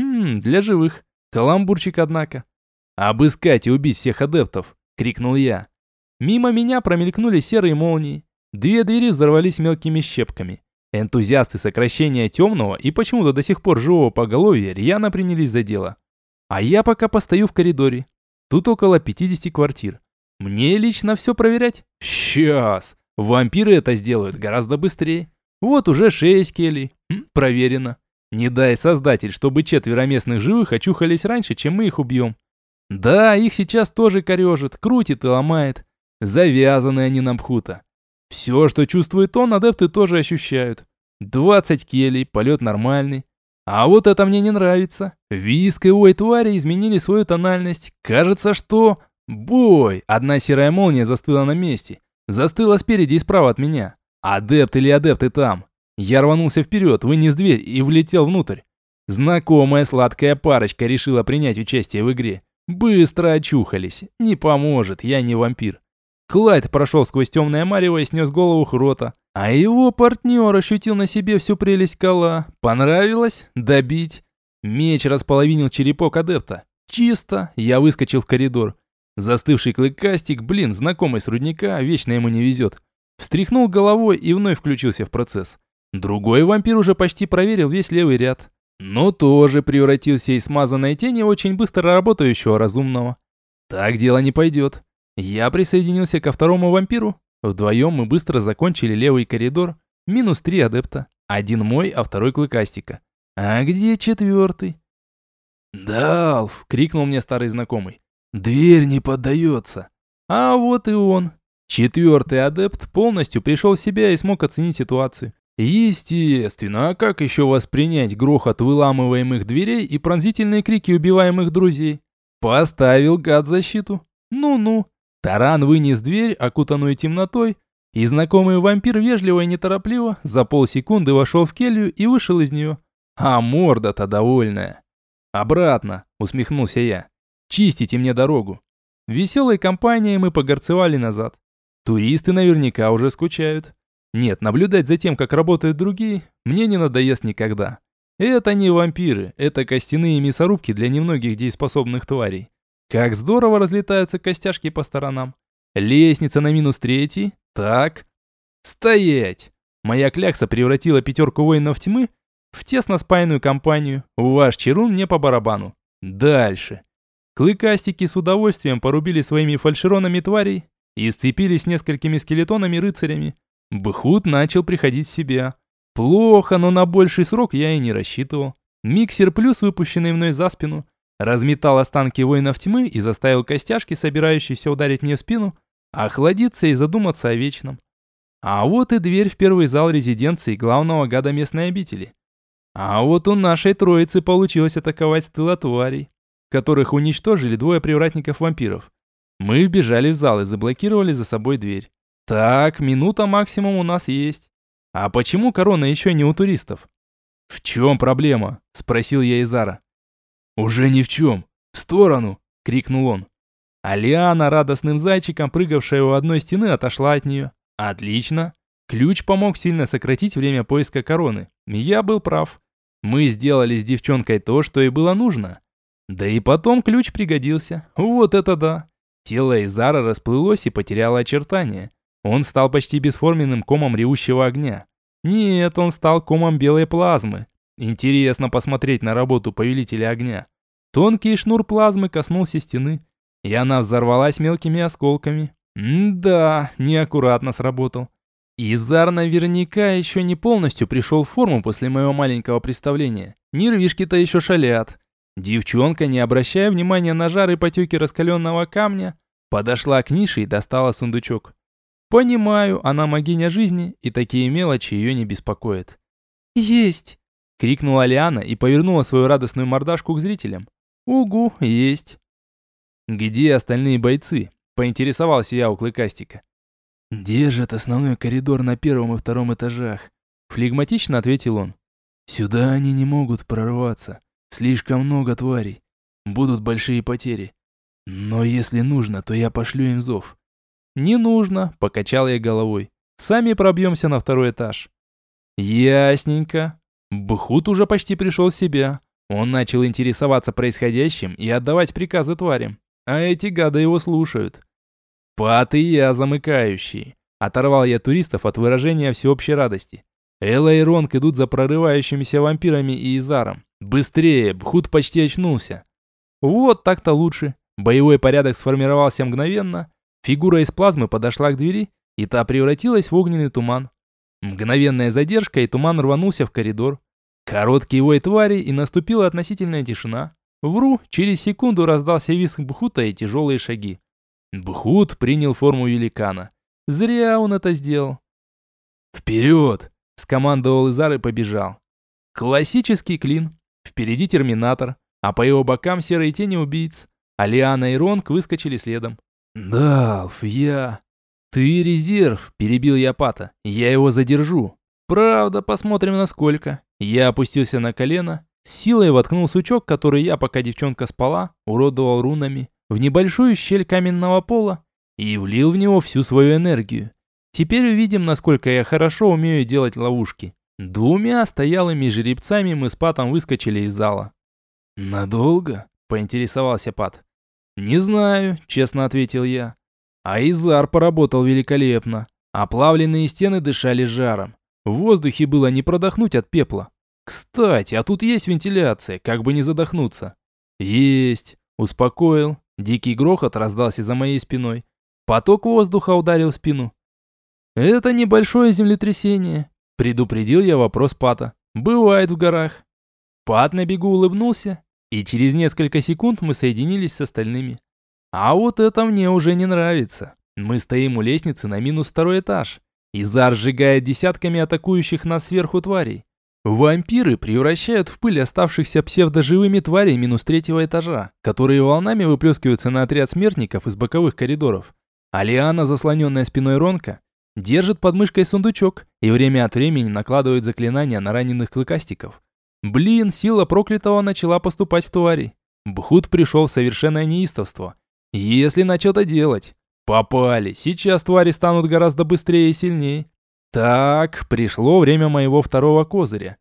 Для живых. Каламбурчик, однако. «Обыскать и убить всех адептов!» — крикнул я. Мимо меня промелькнули серые молнии. Две двери взорвались мелкими щепками. Энтузиасты сокращения темного и почему-то до сих пор живого поголовья рьяно принялись за дело. А я пока постою в коридоре. Тут около 50 квартир. Мне лично все проверять? Сейчас. Вампиры это сделают гораздо быстрее. Вот уже 6 келей. Проверено. Не дай создатель, чтобы 4 местных живых очухались раньше, чем мы их убьем. Да, их сейчас тоже корежит, крутит и ломает. Завязаны они на Бхута. Все, что чувствует он, адепты тоже ощущают. 20 келей, полет нормальный. А вот это мне не нравится. Виск и вой твари изменили свою тональность. Кажется, что... Бой! Одна серая молния застыла на месте. Застыла спереди и справа от меня. Адепт или адепты там. Я рванулся вперед, вынес дверь и влетел внутрь. Знакомая сладкая парочка решила принять участие в игре. Быстро очухались. Не поможет, я не вампир. Клайд прошел сквозь темное марево и снес голову Хрота. А его партнер ощутил на себе всю прелесть кола. Понравилось? Добить. Меч располовинил черепок адепта. Чисто. Я выскочил в коридор. Застывший клыкастик, знакомый с рудника, вечно ему не везет. Встряхнул головой и вновь включился в процесс. Другой вампир уже почти проверил весь левый ряд. Но тоже превратился из смазанной тени очень быстро работающего разумного. Так дело не пойдет. Я присоединился ко второму вампиру. Вдвоем мы быстро закончили левый коридор. Минус 3 адепта. Один мой, а второй клыкастика. А где четвертый? «Далф!» — крикнул мне старый знакомый. «Дверь не поддается!» А вот и он. Четвертый адепт полностью пришел в себя и смог оценить ситуацию. Естественно, а как еще воспринять грохот выламываемых дверей и пронзительные крики убиваемых друзей? Поставил гад защиту. Ну-ну. Таран вынес дверь, окутанную темнотой, и знакомый вампир вежливо и неторопливо за полсекунды вошел в келью и вышел из нее. А морда-то довольная. «Обратно», — усмехнулся я. «Чистите мне дорогу». Веселой компанией мы погорцевали назад. Туристы наверняка уже скучают. Нет, наблюдать за тем, как работают другие, мне не надоест никогда. Это не вампиры, это костяные мясорубки для немногих дееспособных тварей. Как здорово разлетаются костяшки по сторонам. Лестница на минус 3. Так. Стоять! Моя клякса превратила 5 воинов тьмы в тесно спаянную компанию. Ваш Чарун мне по барабану. Дальше. Клыкастики с удовольствием порубили своими фальшеронами тварей и сцепились с несколькими скелетонами-рыцарями. Бхут начал приходить в себя. Плохо, но на больший срок я и не рассчитывал. Миксер плюс, выпущенный мной за спину, разметал останки воинов тьмы и заставил костяшки, собирающиеся ударить мне в спину, охладиться и задуматься о вечном. А вот и дверь в первый зал резиденции главного гада местной обители. А вот у нашей троицы получилось атаковать с тыла тварей, которых уничтожили 2 привратников-вампиров. Мы вбежали в зал и заблокировали за собой дверь. Так, минута максимум у нас есть. А почему корона еще не у туристов? «В чем проблема?» – спросил я Изара. «Уже ни в чем. В сторону!» – крикнул он. Алиана, радостным зайчиком, прыгавшая у одной стены, отошла от нее. Отлично. Ключ помог сильно сократить время поиска короны. Я был прав. Мы сделали с девчонкой то, что и было нужно. Да и потом ключ пригодился. Вот это да. Тело Изара расплылось и потеряло очертания. Он стал почти бесформенным комом ревущего огня. Нет, он стал комом белой плазмы. Интересно посмотреть на работу повелителя огня. Тонкий шнур плазмы коснулся стены, и она взорвалась мелкими осколками. Да, неаккуратно сработал. Изар наверняка еще не полностью пришел в форму после моего маленького представления. Нервишки-то еще шалят. Девчонка, не обращая внимания на жар и потеки раскаленного камня, подошла к нише и достала сундучок. Понимаю, она могиня жизни, и такие мелочи ее не беспокоят. «Есть!» — крикнула Лиана и повернула свою радостную мордашку к зрителям. «Угу, есть!» «Где остальные бойцы?» — поинтересовался я у Клыкастика. «Держат основной коридор на первом и втором этажах», — флегматично ответил он. «Сюда они не могут прорваться. Слишком много тварей. Будут большие потери. Но если нужно, то я пошлю им зов». «Не нужно», — покачал я головой. «Сами пробьемся на второй этаж». «Ясненько». Бхут уже почти пришел в себя. Он начал интересоваться происходящим и отдавать приказы тварям. А эти гады его слушают. «Пат и я замыкающие», — оторвал я туристов от выражения всеобщей радости. Элла и Ронг идут за прорывающимися вампирами и Изаром. «Быстрее!» — Бхут почти очнулся. Вот так-то лучше. Боевой порядок сформировался мгновенно. Фигура из плазмы подошла к двери, и та превратилась в огненный туман. Мгновенная задержка, и туман рванулся в коридор. Короткий вой твари, и наступила относительная тишина. Вру, через секунду раздался визг Бхута и тяжелые шаги. Бхут принял форму великана. Зря он это сделал. «Вперед!» — скомандовал Изар и побежал. Классический клин. Впереди терминатор, а по его бокам серые тени убийц. А Лиана и Ронг выскочили следом. «Далф, я...» «Ты резерв», — перебил я Пата. «Я его задержу». «Правда, посмотрим насколько». Я опустился на колено, с силой воткнул сучок, который я, пока девчонка спала, уродовал рунами, в небольшую щель каменного пола и влил в него всю свою энергию. Теперь увидим, насколько я хорошо умею делать ловушки. Двумя стоялыми жеребцами мы с Патом выскочили из зала. «Надолго?» — поинтересовался Пат. «Не знаю», — честно ответил я. А Изар поработал великолепно. Оплавленные стены дышали жаром. В воздухе было не продохнуть от пепла. Кстати, а тут есть вентиляция, как бы не задохнуться. Есть. Успокоил. Дикий грохот раздался за моей спиной. Поток воздуха ударил в спину. Это небольшое землетрясение. Предупредил я вопрос Пата. Бывает в горах. Пат на бегу улыбнулся, и через несколько секунд мы соединились с остальными. А вот это мне уже не нравится. Мы стоим у лестницы на -2 этаж. Изар сжигает десятками атакующих нас сверху тварей. Вампиры превращают в пыль оставшихся псевдоживыми тварей -3 этажа, которые волнами выплескиваются на отряд смертников из боковых коридоров. А Лиана, заслоненная спиной Ронка, держит под мышкой сундучок и время от времени накладывает заклинания на раненых клыкастиков. Блин, сила проклятого начала поступать в твари. Бхут пришел в совершенное неистовство. Если на что-то делать. Попали. Сейчас твари станут гораздо быстрее и сильнее. Так, пришло время моего второго козыря.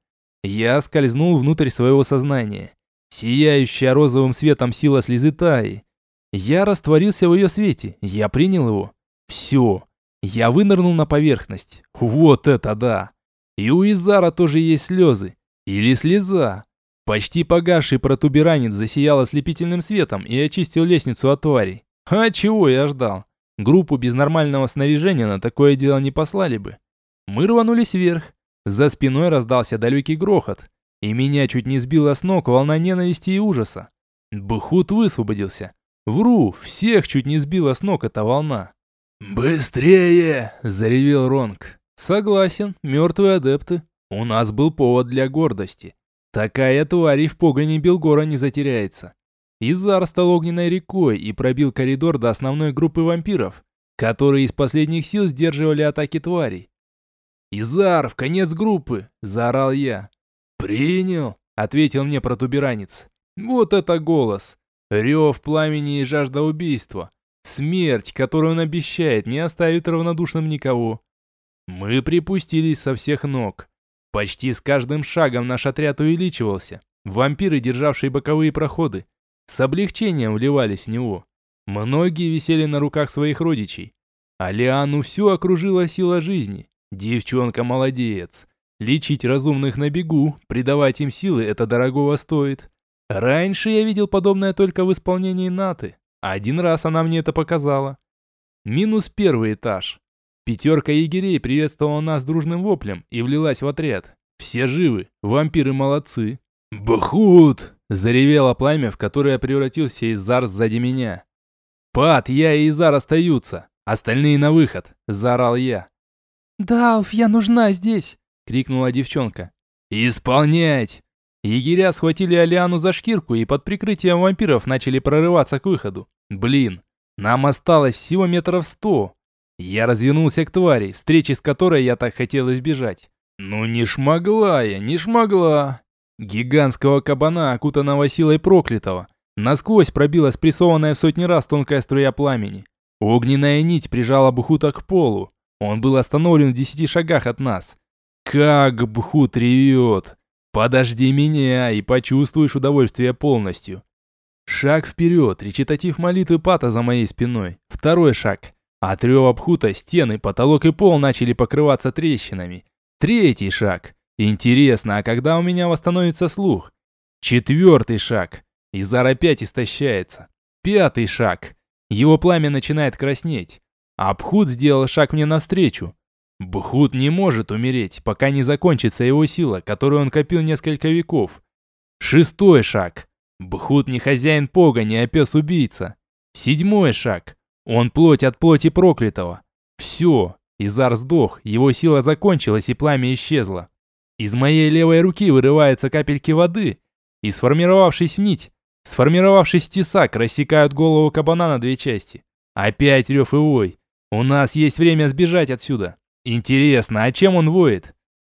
Я скользнул внутрь своего сознания. Сияющая розовым светом сила слезы Таи. Я растворился в ее свете. Я принял его. Все. Я вынырнул на поверхность. Вот это да. И у Изара тоже есть слезы. Или слеза. Почти погасший протуберанец засиял ослепительным светом и очистил лестницу от тварей. А чего я ждал? Группу без нормального снаряжения на такое дело не послали бы. Мы рванулись вверх. За спиной раздался далекий грохот, и меня чуть не сбила с ног волна ненависти и ужаса. Бхут высвободился. Вру, всех чуть не сбила с ног эта волна. «Быстрее!» – заревел Ронг. «Согласен, мертвые адепты. У нас был повод для гордости. Такая тварь и в погоне Белгора не затеряется». Изар стал огненной рекой и пробил коридор до основной группы вампиров, которые из последних сил сдерживали атаки тварей. «Изар, в конец группы!» – заорал я. «Принял!» – ответил мне протуберанец. «Вот это голос! Рев пламени и жажда убийства! Смерть, которую он обещает, не оставит равнодушным никого!» Мы припустились со всех ног. Почти с каждым шагом наш отряд увеличивался. Вампиры, державшие боковые проходы, с облегчением вливались в него. Многие висели на руках своих родичей. А Лиану всю окружила сила жизни. Девчонка молодец. Лечить разумных на бегу, придавать им силы, это дорогого стоит. Раньше я видел подобное только в исполнении Наты. Один раз она мне это показала. -1 этаж. 5 егерей приветствовала нас дружным воплем и влилась в отряд. Все живы, вампиры молодцы. «Бхут!» – заревело пламя, в которое превратился Изар сзади меня. «Пат, я и Изар остаются, остальные на выход!» – заорал я. «Далф, я нужна здесь!» — крикнула девчонка. «Исполнять!» Егеря схватили Алиану за шкирку и под прикрытием вампиров начали прорываться к выходу. Блин, нам осталось всего 100 метров. Я развернулся к твари, встречи с которой я так хотел избежать. Ну не шмогла я, не шмогла. Гигантского кабана, окутанного силой проклятого, насквозь пробила спрессованная в сотни раз тонкая струя пламени. Огненная нить прижала Бхута к полу. Он был остановлен в 10 шагах от нас. Как Бхут ревет! Подожди меня и почувствуешь удовольствие полностью. Шаг вперед, речитатив молитвы Пата за моей спиной. Второй шаг. От рева Бхута стены, потолок и пол начали покрываться трещинами. Третий шаг. Интересно, а когда у меня восстановится слух? Четвертый шаг. Изар опять истощается. Пятый шаг. Его пламя начинает краснеть. А Бхут сделал шаг мне навстречу. Бхут не может умереть, пока не закончится его сила, которую он копил несколько веков. Шестой шаг. Бхут не хозяин погони, а пес-убийца. Седьмой шаг. Он плоть от плоти проклятого. Все. Изар сдох, его сила закончилась и пламя исчезло. Из моей левой руки вырываются капельки воды и, сформировавшись в нить, сформировавшись в тесак, рассекают голову кабана на 2 части. Опять рев и вой. У нас есть время сбежать отсюда. Интересно, а чем он воет?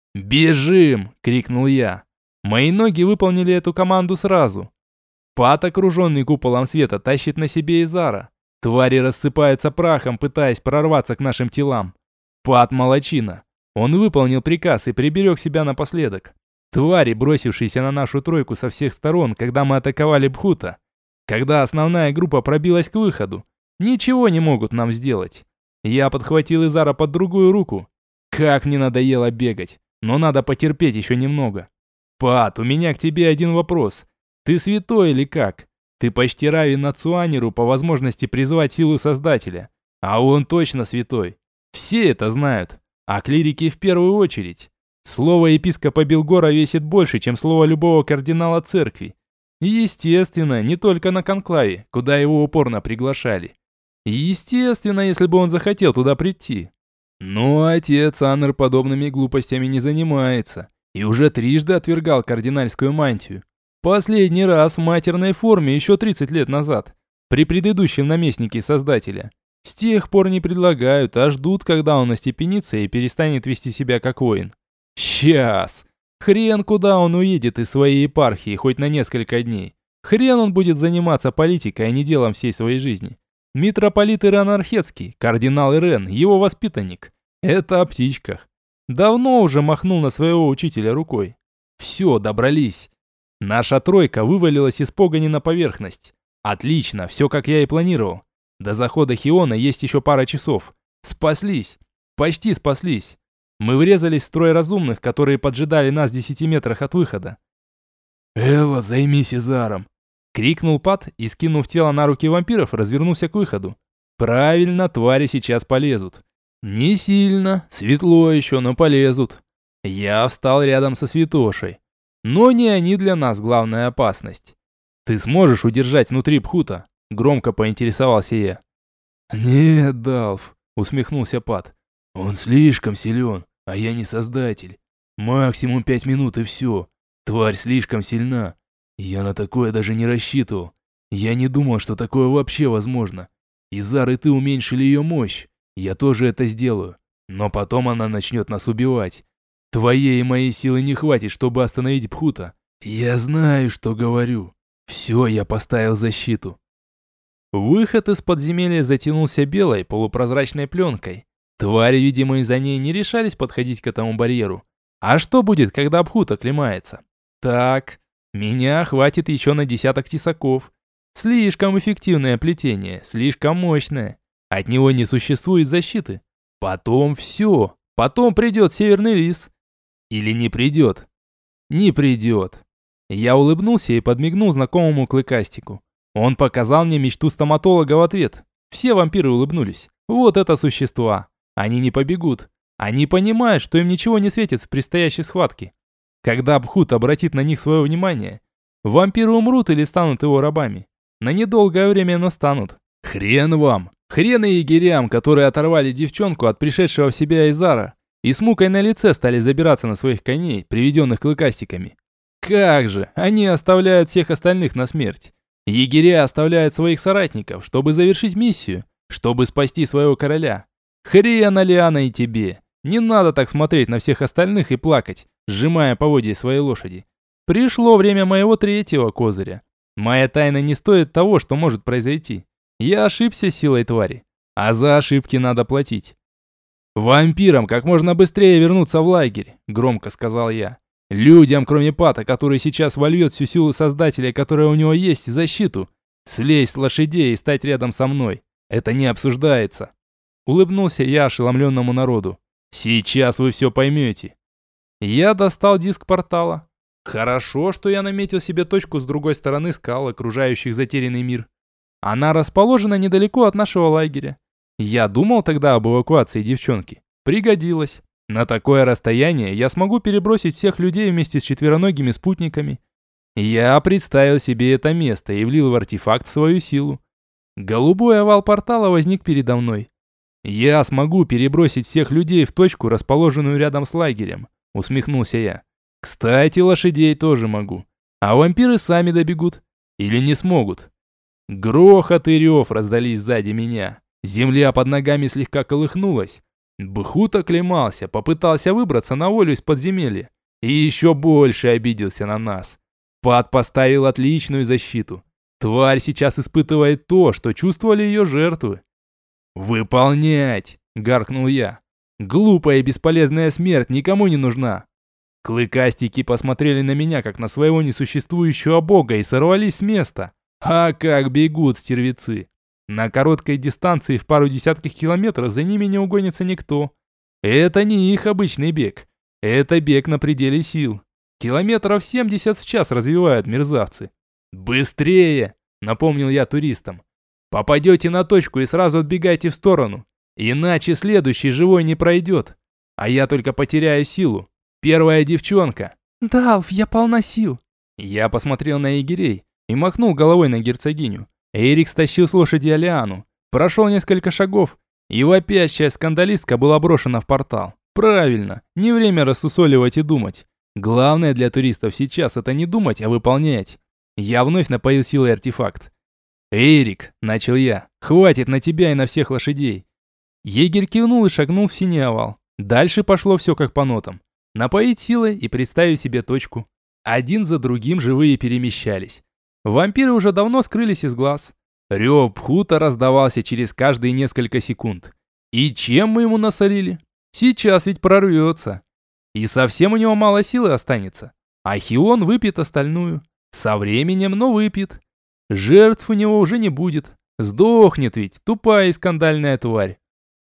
«Бежим!» — крикнул я. Мои ноги выполнили эту команду сразу. Пат, окруженный куполом света, тащит на себе Изара. Твари рассыпаются прахом, пытаясь прорваться к нашим телам. Пат молодчина. Он выполнил приказ и приберег себя напоследок. Твари, бросившиеся на нашу тройку со всех сторон, когда мы атаковали Бхута, когда основная группа пробилась к выходу, ничего не могут нам сделать. Я подхватил Изара под другую руку. Как мне надоело бегать, но надо потерпеть еще немного. Пат, у меня к тебе один вопрос. Ты святой или как? Ты почти равен Нацуанеру по возможности призвать силу Создателя. А он точно святой. Все это знают. А клирики в первую очередь. Слово епископа Белгора весит больше, чем слово любого кардинала церкви. Естественно, не только на конклаве, куда его упорно приглашали. Естественно, если бы он захотел туда прийти. Но отец Аннер подобными глупостями не занимается. И уже 3 отвергал кардинальскую мантию. Последний раз в матерной форме еще 30 лет назад, при предыдущем наместнике Создателя. С тех пор не предлагают, а ждут, когда он остепенится и перестанет вести себя как воин. Сейчас. Хрен куда он уедет из своей епархии хоть на несколько дней. Хрен он будет заниматься политикой, а не делом всей своей жизни. Митрополит Ирен Архетский, кардинал Ирен, его воспитанник. Это о птичках. Давно уже махнул на своего учителя рукой. Все, добрались. Наша тройка вывалилась из погони на поверхность. Отлично, все как я и планировал. До захода Хиона есть еще пара часов. Спаслись. Почти спаслись. Мы врезались в строй разумных, которые поджидали нас в 10 метрах от выхода. «Элла, займись Изаром!» — крикнул Пат и, скинув тело на руки вампиров, развернулся к выходу. «Правильно, твари сейчас полезут. Не сильно, светло еще, но полезут». Я встал рядом со святошей. Но не они для нас главная опасность. «Ты сможешь удержать внутри Бхута?» — громко поинтересовался я. «Нет, Далф», — усмехнулся Пат. «Он слишком силен, а я не Создатель. Максимум 5 минут и все. Тварь слишком сильна. Я на такое даже не рассчитывал. Я не думал, что такое вообще возможно. Изар и ты уменьшили ее мощь. Я тоже это сделаю. Но потом она начнет нас убивать. Твоей и моей силы не хватит, чтобы остановить Бхута. Я знаю, что говорю. Все, я поставил защиту». Выход из подземелья затянулся белой полупрозрачной пленкой. Твари, видимо, из-за ней не решались подходить к этому барьеру. А что будет, когда Бхут оклемается? Так, меня хватит еще на 10 тесаков. Слишком эффективное плетение, слишком мощное. От него не существует защиты. Потом все. Потом придет Северный Лис. Или не придет? Не придет. Я улыбнулся и подмигнул знакомому клыкастику. Он показал мне мечту стоматолога в ответ. Все вампиры улыбнулись. Вот это существа. Они не побегут. Они понимают, что им ничего не светит в предстоящей схватке. Когда Бхут обратит на них свое внимание, вампиры умрут или станут его рабами. На недолгое время, но станут. Хрен вам. Хрен и егерям, которые оторвали девчонку от пришедшего в себя Изара и с мукой на лице стали забираться на своих коней, приведенных клыкастиками. Как же, они оставляют всех остальных на смерть. Егеря оставляют своих соратников, чтобы завершить миссию, чтобы спасти своего короля. Хрен, Алиана, и тебе. Не надо так смотреть на всех остальных и плакать, сжимая поводья своей лошади. Пришло время моего третьего козыря. Моя тайна не стоит того, что может произойти. Я ошибся силой твари, а за ошибки надо платить. «Вампирам как можно быстрее вернуться в лагерь», — громко сказал я. «Людям, кроме Пата, который сейчас вольет всю силу Создателя, которая у него есть, в защиту, слезть с лошадей и стать рядом со мной. Это не обсуждается». Улыбнулся я ошеломленному народу. «Сейчас вы все поймете». Я достал диск портала. Хорошо, что я наметил себе точку с другой стороны скал, окружающих затерянный мир. Она расположена недалеко от нашего лагеря. Я думал тогда об эвакуации девчонки. Пригодилось. На такое расстояние я смогу перебросить всех людей вместе с четвероногими спутниками. Я представил себе это место и влил в артефакт свою силу. Голубой овал портала возник передо мной. «Я смогу перебросить всех людей в точку, расположенную рядом с лагерем», — усмехнулся я. «Кстати, лошадей тоже могу. А вампиры сами добегут. Или не смогут». Грохот и рев раздались сзади меня. Земля под ногами слегка колыхнулась. Бхут оклемался, попытался выбраться на волю из подземелья. И еще больше обиделся на нас. Пат поставил отличную защиту. Тварь сейчас испытывает то, что чувствовали ее жертвы. «Выполнять!» — гаркнул я. «Глупая и бесполезная смерть никому не нужна». Клыкастики посмотрели на меня, как на своего несуществующего бога, и сорвались с места. А как бегут стервецы! На короткой дистанции в пару десятков километров за ними не угонится никто. Это не их обычный бег. Это бег на пределе сил. Километров 70 в час развивают мерзавцы. «Быстрее!» — напомнил я туристам. «Попадете на точку и сразу отбегайте в сторону. Иначе следующий живой не пройдет. А я только потеряю силу. Первая девчонка». «Далф, я полна сил». Я посмотрел на егерей и махнул головой на герцогиню. Эрик стащил с лошади Алиану. Прошел несколько шагов, и вопящая скандалистка была брошена в портал. Правильно, не время рассусоливать и думать. Главное для туристов сейчас это не думать, а выполнять. Я вновь напоил силой артефакт. «Эрик», — начал я, — «хватит на тебя и на всех лошадей». Егерь кивнул и шагнул в синий овал. Дальше пошло все как по нотам. Напоить силой и представить себе точку. Один за другим живые перемещались. Вампиры уже давно скрылись из глаз. Рев Бхута раздавался через каждые несколько секунд. И чем мы ему насолили? Сейчас ведь прорвется. И совсем у него мало силы останется. А Хион выпьет остальную. Со временем, но выпьет. Жертв у него уже не будет. Сдохнет ведь, тупая и скандальная тварь.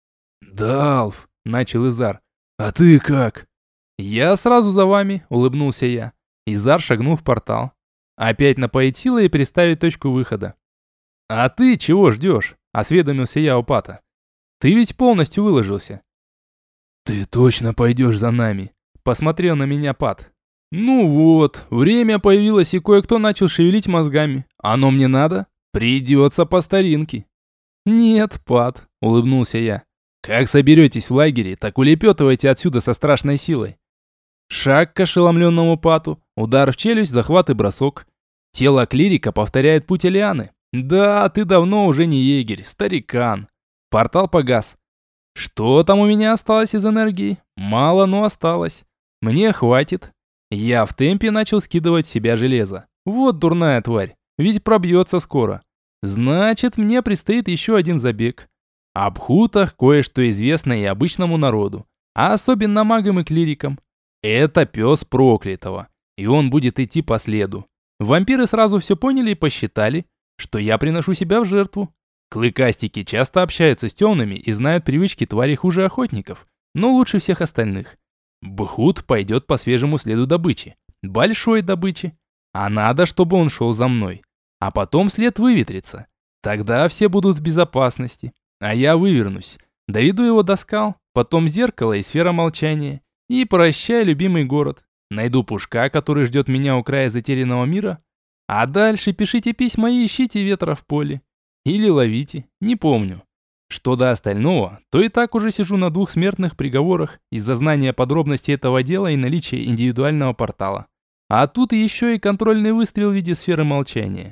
«Далф», — начал Изар, — «а ты как?» «Я сразу за вами», — улыбнулся я. Изар шагнул в портал. Опять напоить силой и представить точку выхода. «А ты чего ждешь?» — осведомился я у Пата. «Ты ведь полностью выложился». «Ты точно пойдешь за нами?» — посмотрел на меня Пат. «Ну вот, время появилось, и кое-кто начал шевелить мозгами. Оно мне надо? Придется по старинке». «Нет, Пат», — улыбнулся я. «Как соберетесь в лагере, так улепетывайте отсюда со страшной силой». Шаг к ошеломленному Пату, удар в челюсть, захват и бросок. Тело клирика повторяет путь Алианы. «Да, ты давно уже не егерь, старикан». Портал погас. Что там у меня осталось из энергии? Мало, но осталось. Мне хватит. Я в темпе начал скидывать с себя железо. Вот дурная тварь, ведь пробьется скоро. Значит, мне предстоит еще один забег. Об Бхутах кое-что известно и обычному народу, а особенно магам и клирикам. Это пес проклятого, и он будет идти по следу. Вампиры сразу все поняли и посчитали, что я приношу себя в жертву. Клыкастики часто общаются с темными и знают привычки тварей хуже охотников, но лучше всех остальных. Бхут пойдет по свежему следу добычи, большой добычи. А надо, чтобы он шел за мной. А потом след выветрится. Тогда все будут в безопасности. А я вывернусь, доведу его до скал, потом зеркало и сфера молчания. И прощай, любимый город. Найду Пушка, который ждет меня у края затерянного мира. А дальше пишите письма и ищите ветра в поле. Или ловите, не помню. Что до остального, то и так уже сижу на 2 смертных приговорах из-за знания подробностей этого дела и наличия индивидуального портала. А тут еще и контрольный выстрел в виде сферы молчания.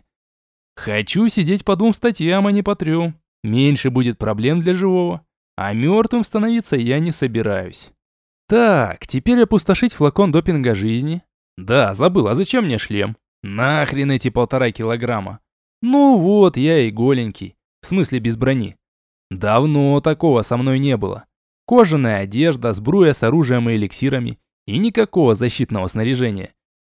Хочу сидеть по 2 статьям, а не по 3. Меньше будет проблем для живого. А мертвым становиться я не собираюсь. Так, теперь опустошить флакон допинга жизни. Да, забыл, а зачем мне шлем? Нахрен эти 1,5 килограмма? Ну вот, я и голенький. В смысле без брони. Давно такого со мной не было. Кожаная одежда, сбруя с оружием и эликсирами. И никакого защитного снаряжения.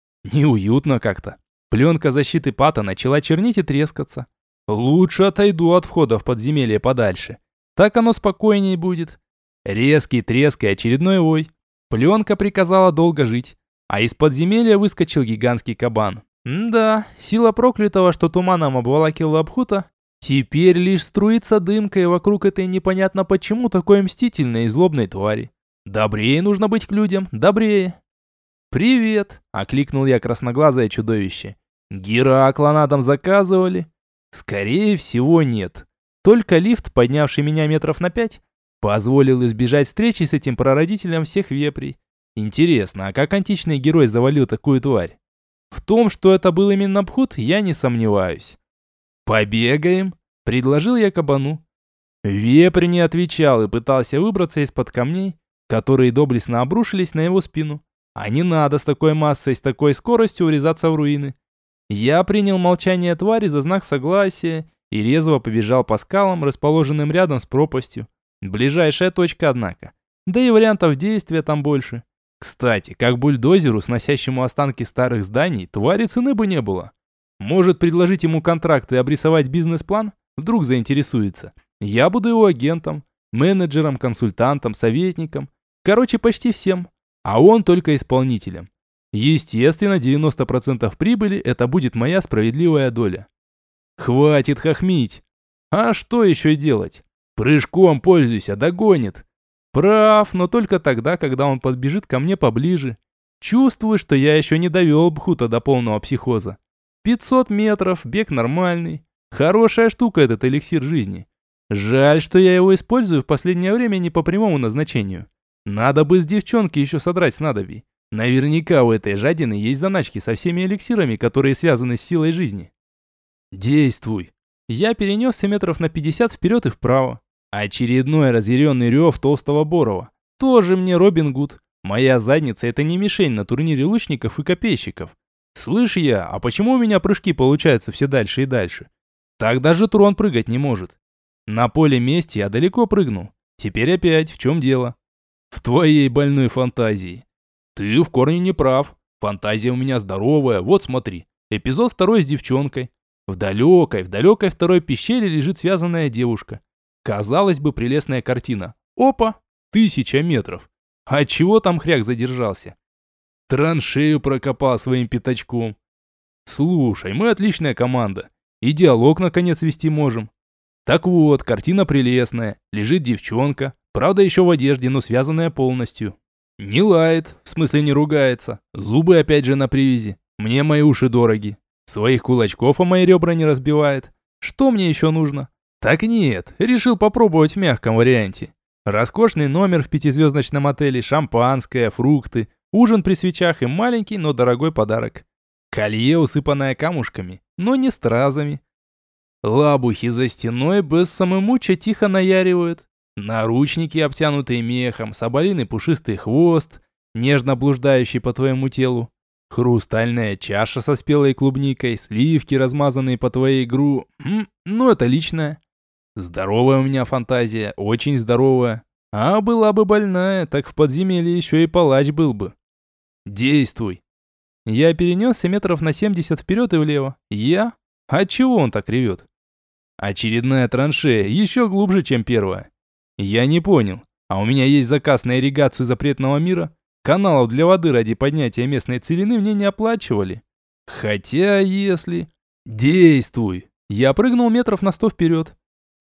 Неуютно как-то. Пленка защиты пата начала чернеть и трескаться. Лучше отойду от входа в подземелье подальше. Так оно спокойней будет. Резкий треск и очередной вой. Пленка приказала долго жить. А из подземелья выскочил гигантский кабан. Да, сила проклятого, что туманом обволакивала Абхута, теперь лишь струится дымкой вокруг этой непонятно почему такой мстительной и злобной твари. Добрее нужно быть к людям, добрее. «Привет!» – окликнул я красноглазое чудовище. «Геракла на дом заказывали?» «Скорее всего, нет. Только лифт, поднявший меня метров на 5, позволил избежать встречи с этим прародителем всех вепрей. Интересно, а как античный герой завалил такую тварь? В том, что это был именно Абхут, я не сомневаюсь. «Побегаем?» – предложил я кабану. Вепрь не отвечал и пытался выбраться из-под камней, которые доблестно обрушились на его спину. А не надо с такой массой, с такой скоростью урезаться в руины. Я принял молчание твари за знак согласия и резво побежал по скалам, расположенным рядом с пропастью. Ближайшая точка, однако. Да и вариантов действия там больше. Кстати, как бульдозеру, сносящему останки старых зданий, твари цены бы не было. Может предложить ему контракт и обрисовать бизнес-план? Вдруг заинтересуется. Я буду его агентом, менеджером, консультантом, советником. Короче, почти всем. А он только исполнителем. Естественно, 90% прибыли – это будет моя справедливая доля. Хватит хохмить. А что еще делать? Прыжком пользуйся, догонит. Прав, но только тогда, когда он подбежит ко мне поближе. Чувствую, что я еще не довел Бхута до полного психоза. 500 метров, бег нормальный. Хорошая штука этот эликсир жизни. Жаль, что я его использую в последнее время не по прямому назначению. Надо бы с девчонки еще содрать снадобий. Наверняка у этой жадины есть заначки со всеми эликсирами, которые связаны с силой жизни. Действуй. Я перенесся метров на 50 вперед и вправо. Очередной разъяренный рев толстого Борова. Тоже мне Робин Гуд. Моя задница – это не мишень на турнире лучников и копейщиков. Слышь я, а почему у меня прыжки получаются все дальше и дальше? Так даже Трон прыгать не может. На поле мести я далеко прыгнул. Теперь опять, в чем дело? В твоей больной фантазии. Ты в корне не прав. Фантазия у меня здоровая, вот смотри. Эпизод 2 с девчонкой. В далекой второй пещере лежит связанная девушка. Казалось бы, прелестная картина. Опа, 1000 метров. А чего там хряк задержался? Траншею прокопал своим пятачком. Слушай, мы отличная команда. И диалог наконец вести можем. Так вот, картина прелестная. Лежит девчонка. Правда, еще в одежде, но связанная полностью. Не лает, в смысле не ругается. Зубы опять же на привязи. Мне мои уши дороги. Своих кулачков о мои ребра не разбивает. Что мне еще нужно? Так нет, решил попробовать в мягком варианте. Роскошный номер в 5-звездочном отеле, шампанское, фрукты, ужин при свечах и маленький, но дорогой подарок. Колье, усыпанное камушками, но не стразами. Лабухи за стеной без самомуча тихо наяривают. Наручники, обтянутые мехом, соболиный пушистый хвост, нежно блуждающий по твоему телу. Хрустальная чаша со спелой клубникой, сливки, размазанные по твоей ну это личное. Здоровая у меня фантазия, очень здоровая. А была бы больная, так в подземелье еще и палач был бы. Действуй. Я перенесся метров на 70 вперед и влево. Я? А чего он так ревет? Очередная траншея, еще глубже, чем первая. Я не понял. А у меня есть заказ на ирригацию запретного мира? Каналов для воды ради поднятия местной целины мне не оплачивали. Хотя если... Действуй. Я прыгнул метров на 100 вперед.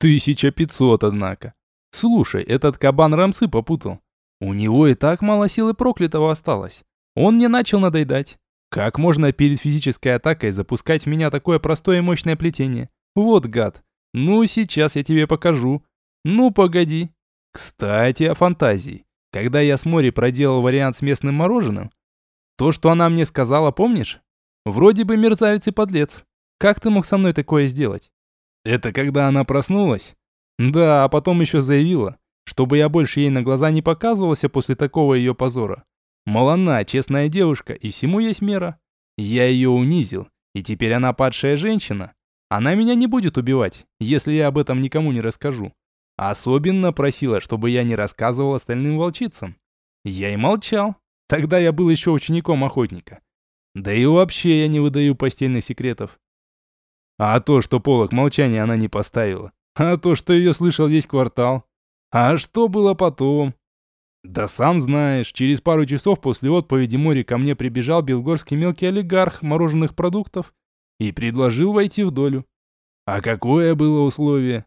1500, однако. Слушай, этот кабан рамсы попутал. У него и так мало силы проклятого осталось. Он мне начал надоедать. Как можно перед физической атакой запускать в меня такое простое и мощное плетение? Вот гад. Ну, сейчас я тебе покажу. Ну, погоди. Кстати, о фантазии. Когда я с Мори проделал вариант с местным мороженым, то, что она мне сказала, помнишь? Вроде бы мерзавец и подлец. Как ты мог со мной такое сделать? Это когда она проснулась? Да, а потом еще заявила, чтобы я больше ей на глаза не показывался после такого ее позора. Мол, она честная девушка, и всему есть мера. Я ее унизил, и теперь она падшая женщина. Она меня не будет убивать, если я об этом никому не расскажу. Особенно просила, чтобы я не рассказывал остальным волчицам. Я и молчал. Тогда я был еще учеником охотника. Да и вообще я не выдаю постельных секретов. А то, что полог молчания она не поставила. А то, что ее слышал весь квартал. А что было потом? Да сам знаешь, через пару часов после отповеди Мори ко мне прибежал белгорский мелкий олигарх мороженых продуктов и предложил войти в долю. А какое было условие?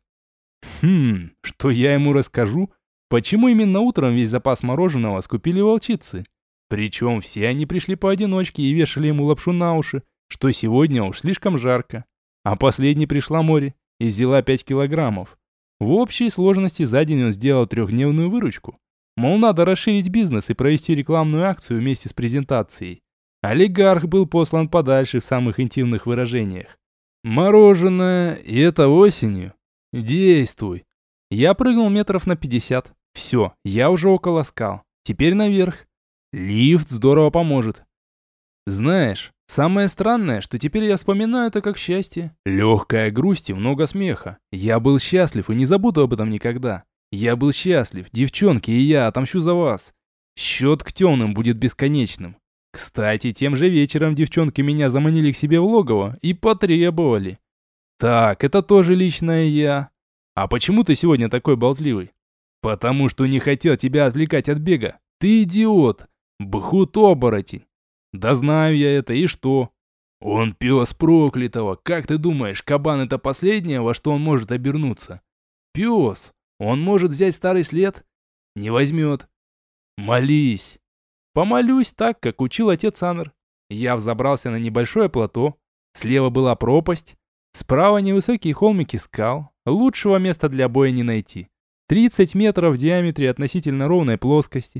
Что я ему расскажу? Почему именно утром весь запас мороженого скупили волчицы? Причем все они пришли поодиночке и вешали ему лапшу на уши, что сегодня уж слишком жарко. А последней пришла Мори и взяла 5 килограммов. В общей сложности за день он сделал 3-дневную выручку. Мол, надо расширить бизнес и провести рекламную акцию вместе с презентацией. Олигарх был послан подальше в самых интимных выражениях. Мороженое, и это осенью. Действуй. Я прыгнул метров на 50. Все, я уже около скал. Теперь наверх. Лифт здорово поможет. Знаешь, самое странное, что теперь я вспоминаю это как счастье. Легкая грусть и много смеха. Я был счастлив и не забуду об этом никогда. Я был счастлив, девчонки, и я отомщу за вас. Счет к темным будет бесконечным. Кстати, тем же вечером девчонки меня заманили к себе в логово и потребовали. Так, это тоже личное я. А почему ты сегодня такой болтливый? Потому что не хотел тебя отвлекать от бега. Ты идиот. Бхут-оборотень. Да знаю я это, и что? Он пес проклятого. Как ты думаешь, кабан это последнее, во что он может обернуться? Пес. Он может взять старый след? Не возьмет. Молись. Помолюсь так, как учил отец Анр. Я взобрался на небольшое плато. Слева была пропасть. Справа невысокие холмики скал. Лучшего места для боя не найти. 30 метров в диаметре относительно ровной плоскости.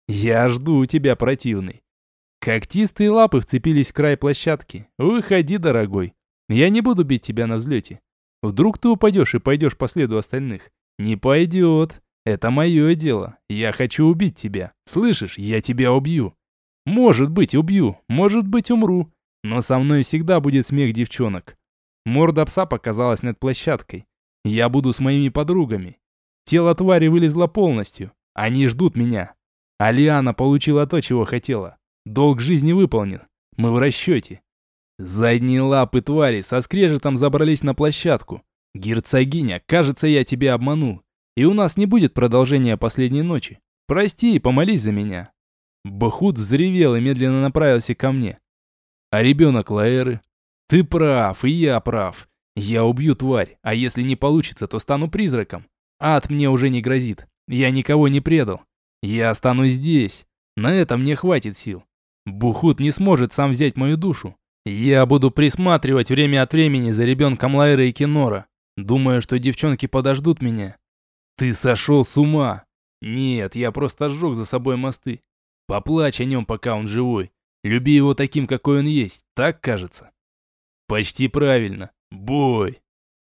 Я жду тебя, противный. Когтистые лапы вцепились в край площадки. Выходи, дорогой. Я не буду бить тебя на взлете. Вдруг ты упадешь и пойдешь по следу остальных. Не пойдет. Это мое дело. Я хочу убить тебя. Слышишь, я тебя убью. Может быть, убью. Может быть, умру. Но со мной всегда будет смех девчонок. Морда пса показалась над площадкой. Я буду с моими подругами. Тело твари вылезло полностью. Они ждут меня. Алиана получила то, чего хотела. Долг жизни выполнен. Мы в расчете. Задние лапы твари со скрежетом забрались на площадку. Герцогиня, кажется, я тебя обманул. И у нас не будет продолжения последней ночи. Прости и помолись за меня. Бхут взревел и медленно направился ко мне. А ребенок Лаэры? Ты прав, и я прав. Я убью тварь, а если не получится, то стану призраком. Ад мне уже не грозит. Я никого не предал. Я останусь здесь. На это мне хватит сил. Бхут не сможет сам взять мою душу. Я буду присматривать время от времени за ребенком Лаэры и Кинора. Думаю, что девчонки подождут меня. Ты сошел с ума. Нет, я просто сжег за собой мосты. Поплачь о нем, пока он живой. Люби его таким, какой он есть. Так кажется? Почти правильно. Бой.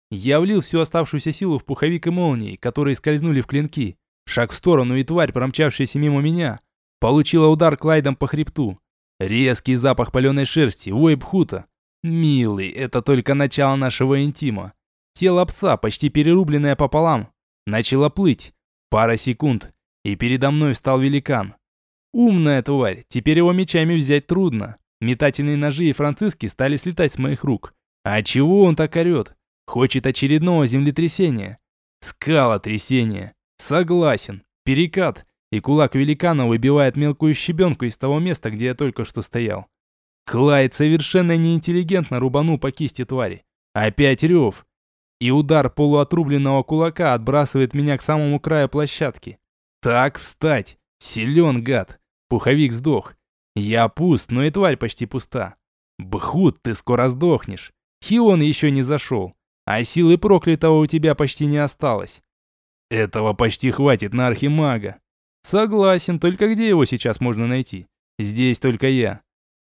Я влил всю оставшуюся силу в пуховик и молнии, которые скользнули в клинки. Шаг в сторону, и тварь, промчавшаяся мимо меня, получила удар Клайдом по хребту. Резкий запах паленой шерсти, вой Бхута. Милый, это только начало нашего интима. Тело пса, почти перерубленное пополам, начало плыть. Пара секунд, и передо мной встал великан. Умная тварь, теперь его мечами взять трудно. Метательные ножи и франциски стали слетать с моих рук. А чего он так орет? Хочет очередного землетрясения. Скалотрясения. Согласен. Перекат. И кулак великана выбивает мелкую щебенку из того места, где я только что стоял. Клайд совершенно неинтеллигентно рубанул по кисти твари. Опять рев. И удар полуотрубленного кулака отбрасывает меня к самому краю площадки. Так, встать. Силен, гад. Пуховик сдох. Я пуст, но и тварь почти пуста. Бхут, ты скоро сдохнешь. Хион еще не зашел. А силы проклятого у тебя почти не осталось. Этого почти хватит на архимага. Согласен, только где его сейчас можно найти? Здесь только я.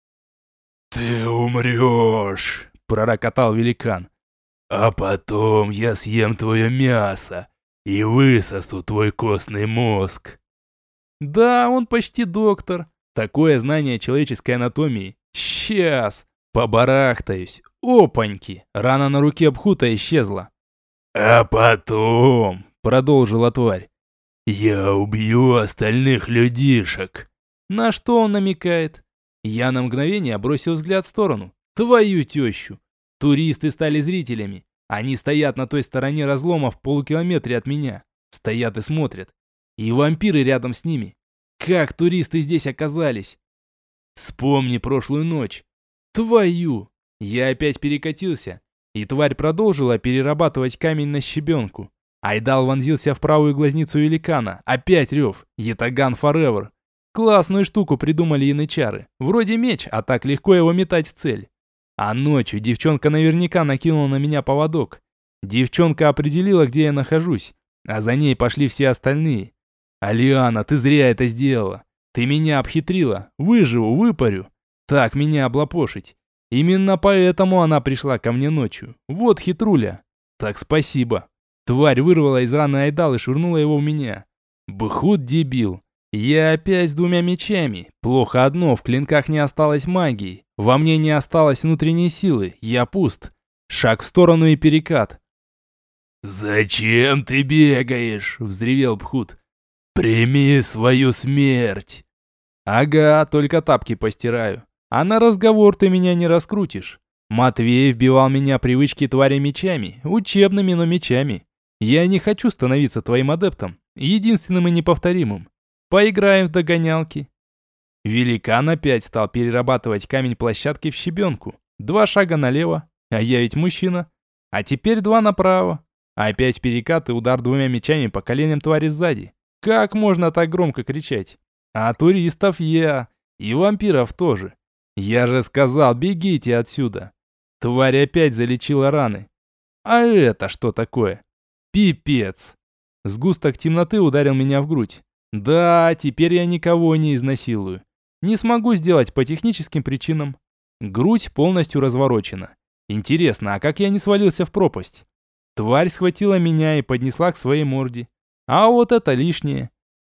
«Ты умрешь», — пророкотал великан. «А потом я съем твое мясо и высосу твой костный мозг». Да, он почти доктор. Такое знание человеческой анатомии. Сейчас. Побарахтаюсь. Опаньки. Рана на руке Бхута исчезла. «А потом», — продолжила тварь, — «я убью остальных людишек». На что он намекает? Я на мгновение бросил взгляд в сторону. Твою тещу. Туристы стали зрителями. Они стоят на той стороне разлома в полукилометре от меня. Стоят и смотрят. И вампиры рядом с ними. Как туристы здесь оказались? Вспомни прошлую ночь. Твою! Я опять перекатился. И тварь продолжила перерабатывать камень на щебенку. Айдал вонзился в правую глазницу великана. Опять рев. Ятаган forever. Классную штуку придумали янычары. Вроде меч, а так легко его метать в цель. А ночью девчонка наверняка накинула на меня поводок. Девчонка определила, где я нахожусь. А за ней пошли все остальные. Алиана, ты зря это сделала. Ты меня обхитрила. Выживу, выпарю. Так меня облапошить. Именно поэтому она пришла ко мне ночью. Вот хитруля. Так спасибо. Тварь вырвала из раны Айдал и швырнула его в меня. Бхут дебил. Я опять с двумя мечами. Плохо одно, в клинках не осталось магии. Во мне не осталось внутренней силы. Я пуст. Шаг в сторону и перекат. «Зачем ты бегаешь?» — взревел Бхут. «Прими свою смерть!» Ага, только тапки постираю. А на разговор ты меня не раскрутишь. Матвей вбивал меня привычки твари мечами, учебными, но мечами. Я не хочу становиться твоим адептом, единственным и неповторимым. Поиграем в догонялки. Великан опять стал перерабатывать камень площадки в щебенку. 2 шага налево, а я ведь мужчина. А теперь 2 направо. Опять перекат и удар 2 мечами по коленям твари сзади. Как можно так громко кричать? А туристов я. И вампиров тоже. Я же сказал, бегите отсюда. Тварь опять залечила раны. А это что такое? Пипец. Сгусток темноты ударил меня в грудь. Да, теперь я никого не изнасилую. Не смогу сделать по техническим причинам. Грудь полностью разворочена. Интересно, а как я не свалился в пропасть? Тварь схватила меня и поднесла к своей морде. А вот это лишнее.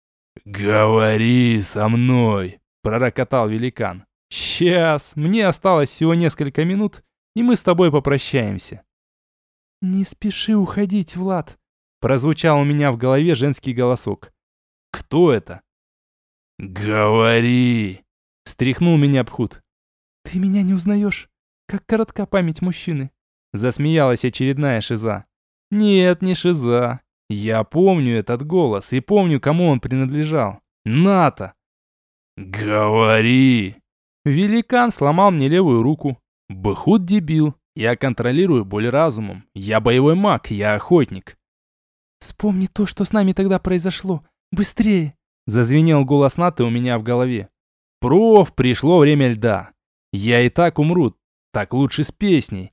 «Говори со мной!» — пророкотал великан. «Сейчас, мне осталось всего несколько минут, и мы с тобой попрощаемся». «Не спеши уходить, Влад», — прозвучал у меня в голове женский голосок. «Кто это?» «Говори!» — встряхнул меня Бхут. «Ты меня не узнаешь, как коротка память мужчины», — засмеялась очередная шиза. «Нет, не шиза. Я помню этот голос и помню, кому он принадлежал. Ната!» «Говори!» Великан сломал мне левую руку. Бхут дебил. Я контролирую боль разумом. Я боевой маг, я охотник. «Вспомни то, что с нами тогда произошло. Быстрее!» Зазвенел голос Наты у меня в голове. «Проф, пришло время льда. Я и так умру. Так лучше с песней».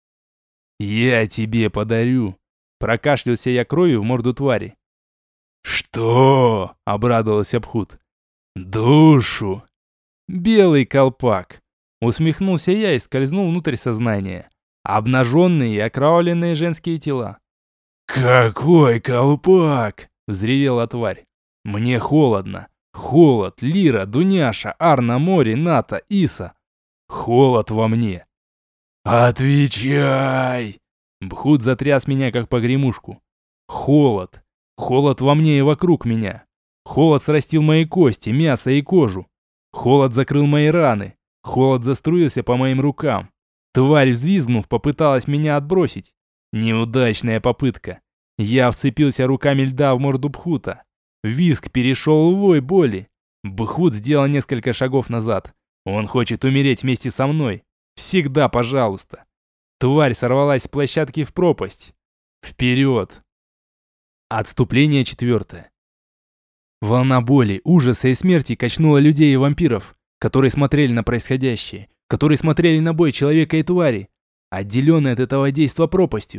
«Я тебе подарю». Прокашлялся я кровью в морду твари. «Что?» — обрадовался Бхут. «Душу!» «Белый колпак!» Усмехнулся я и скользнул внутрь сознания. Обнаженные и окровавленные женские тела. «Какой колпак?» — взревела тварь. «Мне холодно. Холод, Лира, Дуняша, Арна, Мори, Ната, Иса. Холод во мне». «Отвечай!» Бхут затряс меня, как погремушку. «Холод. Холод во мне и вокруг меня. Холод срастил мои кости, мясо и кожу. Холод закрыл мои раны. Холод заструился по моим рукам. Тварь, взвизгнув, попыталась меня отбросить. Неудачная попытка. Я вцепился руками льда в морду Бхута. Визг перешел в вой боли. Бхут сделал несколько шагов назад. Он хочет умереть вместе со мной. Всегда пожалуйста. Тварь сорвалась с площадки в пропасть. Вперед. Отступление 4. Волна боли, ужаса и смерти качнула людей и вампиров, которые смотрели на происходящее, которые смотрели на бой человека и твари, отделенные от этого действа пропастью,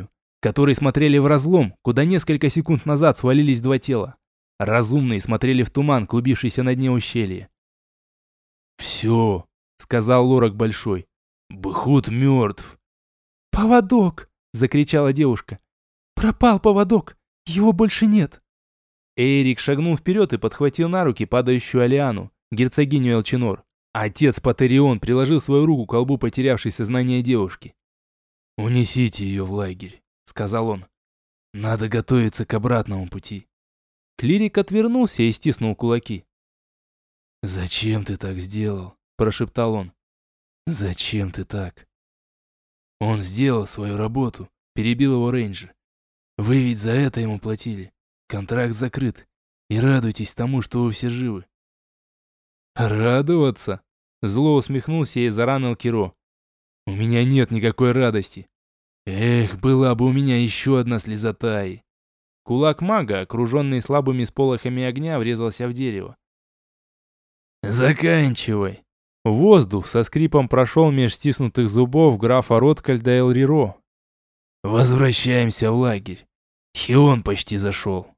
которые смотрели в разлом, куда несколько секунд назад свалились два тела. Разумные смотрели в туман, клубившийся на дне ущелья. «Все», — сказал Лорак Большой. «Бхут мертв». «Поводок!» — закричала девушка. «Пропал поводок! Его больше нет!» Эрик шагнул вперед и подхватил на руки падающую Алиану, герцогиню Элчинор. Отец Патерион приложил свою руку к колбу потерявшей сознание девушки. «Унесите ее в лагерь», — сказал он. «Надо готовиться к обратному пути». Клирик отвернулся и стиснул кулаки. «Зачем ты так сделал?» – прошептал он. «Зачем ты так?» «Он сделал свою работу», – перебил его рейнджер. «Вы ведь за это ему платили. Контракт закрыт. И радуйтесь тому, что вы все живы». «Радоваться?» – зло усмехнулся и заранил Киро. «У меня нет никакой радости. Эх, была бы у меня еще одна слеза Таи». Кулак мага, окруженный слабыми сполохами огня, врезался в дерево. «Заканчивай!» Воздух со скрипом прошел меж стиснутых зубов графа Роткальда Элриро. «Возвращаемся в лагерь. Хион почти зашел».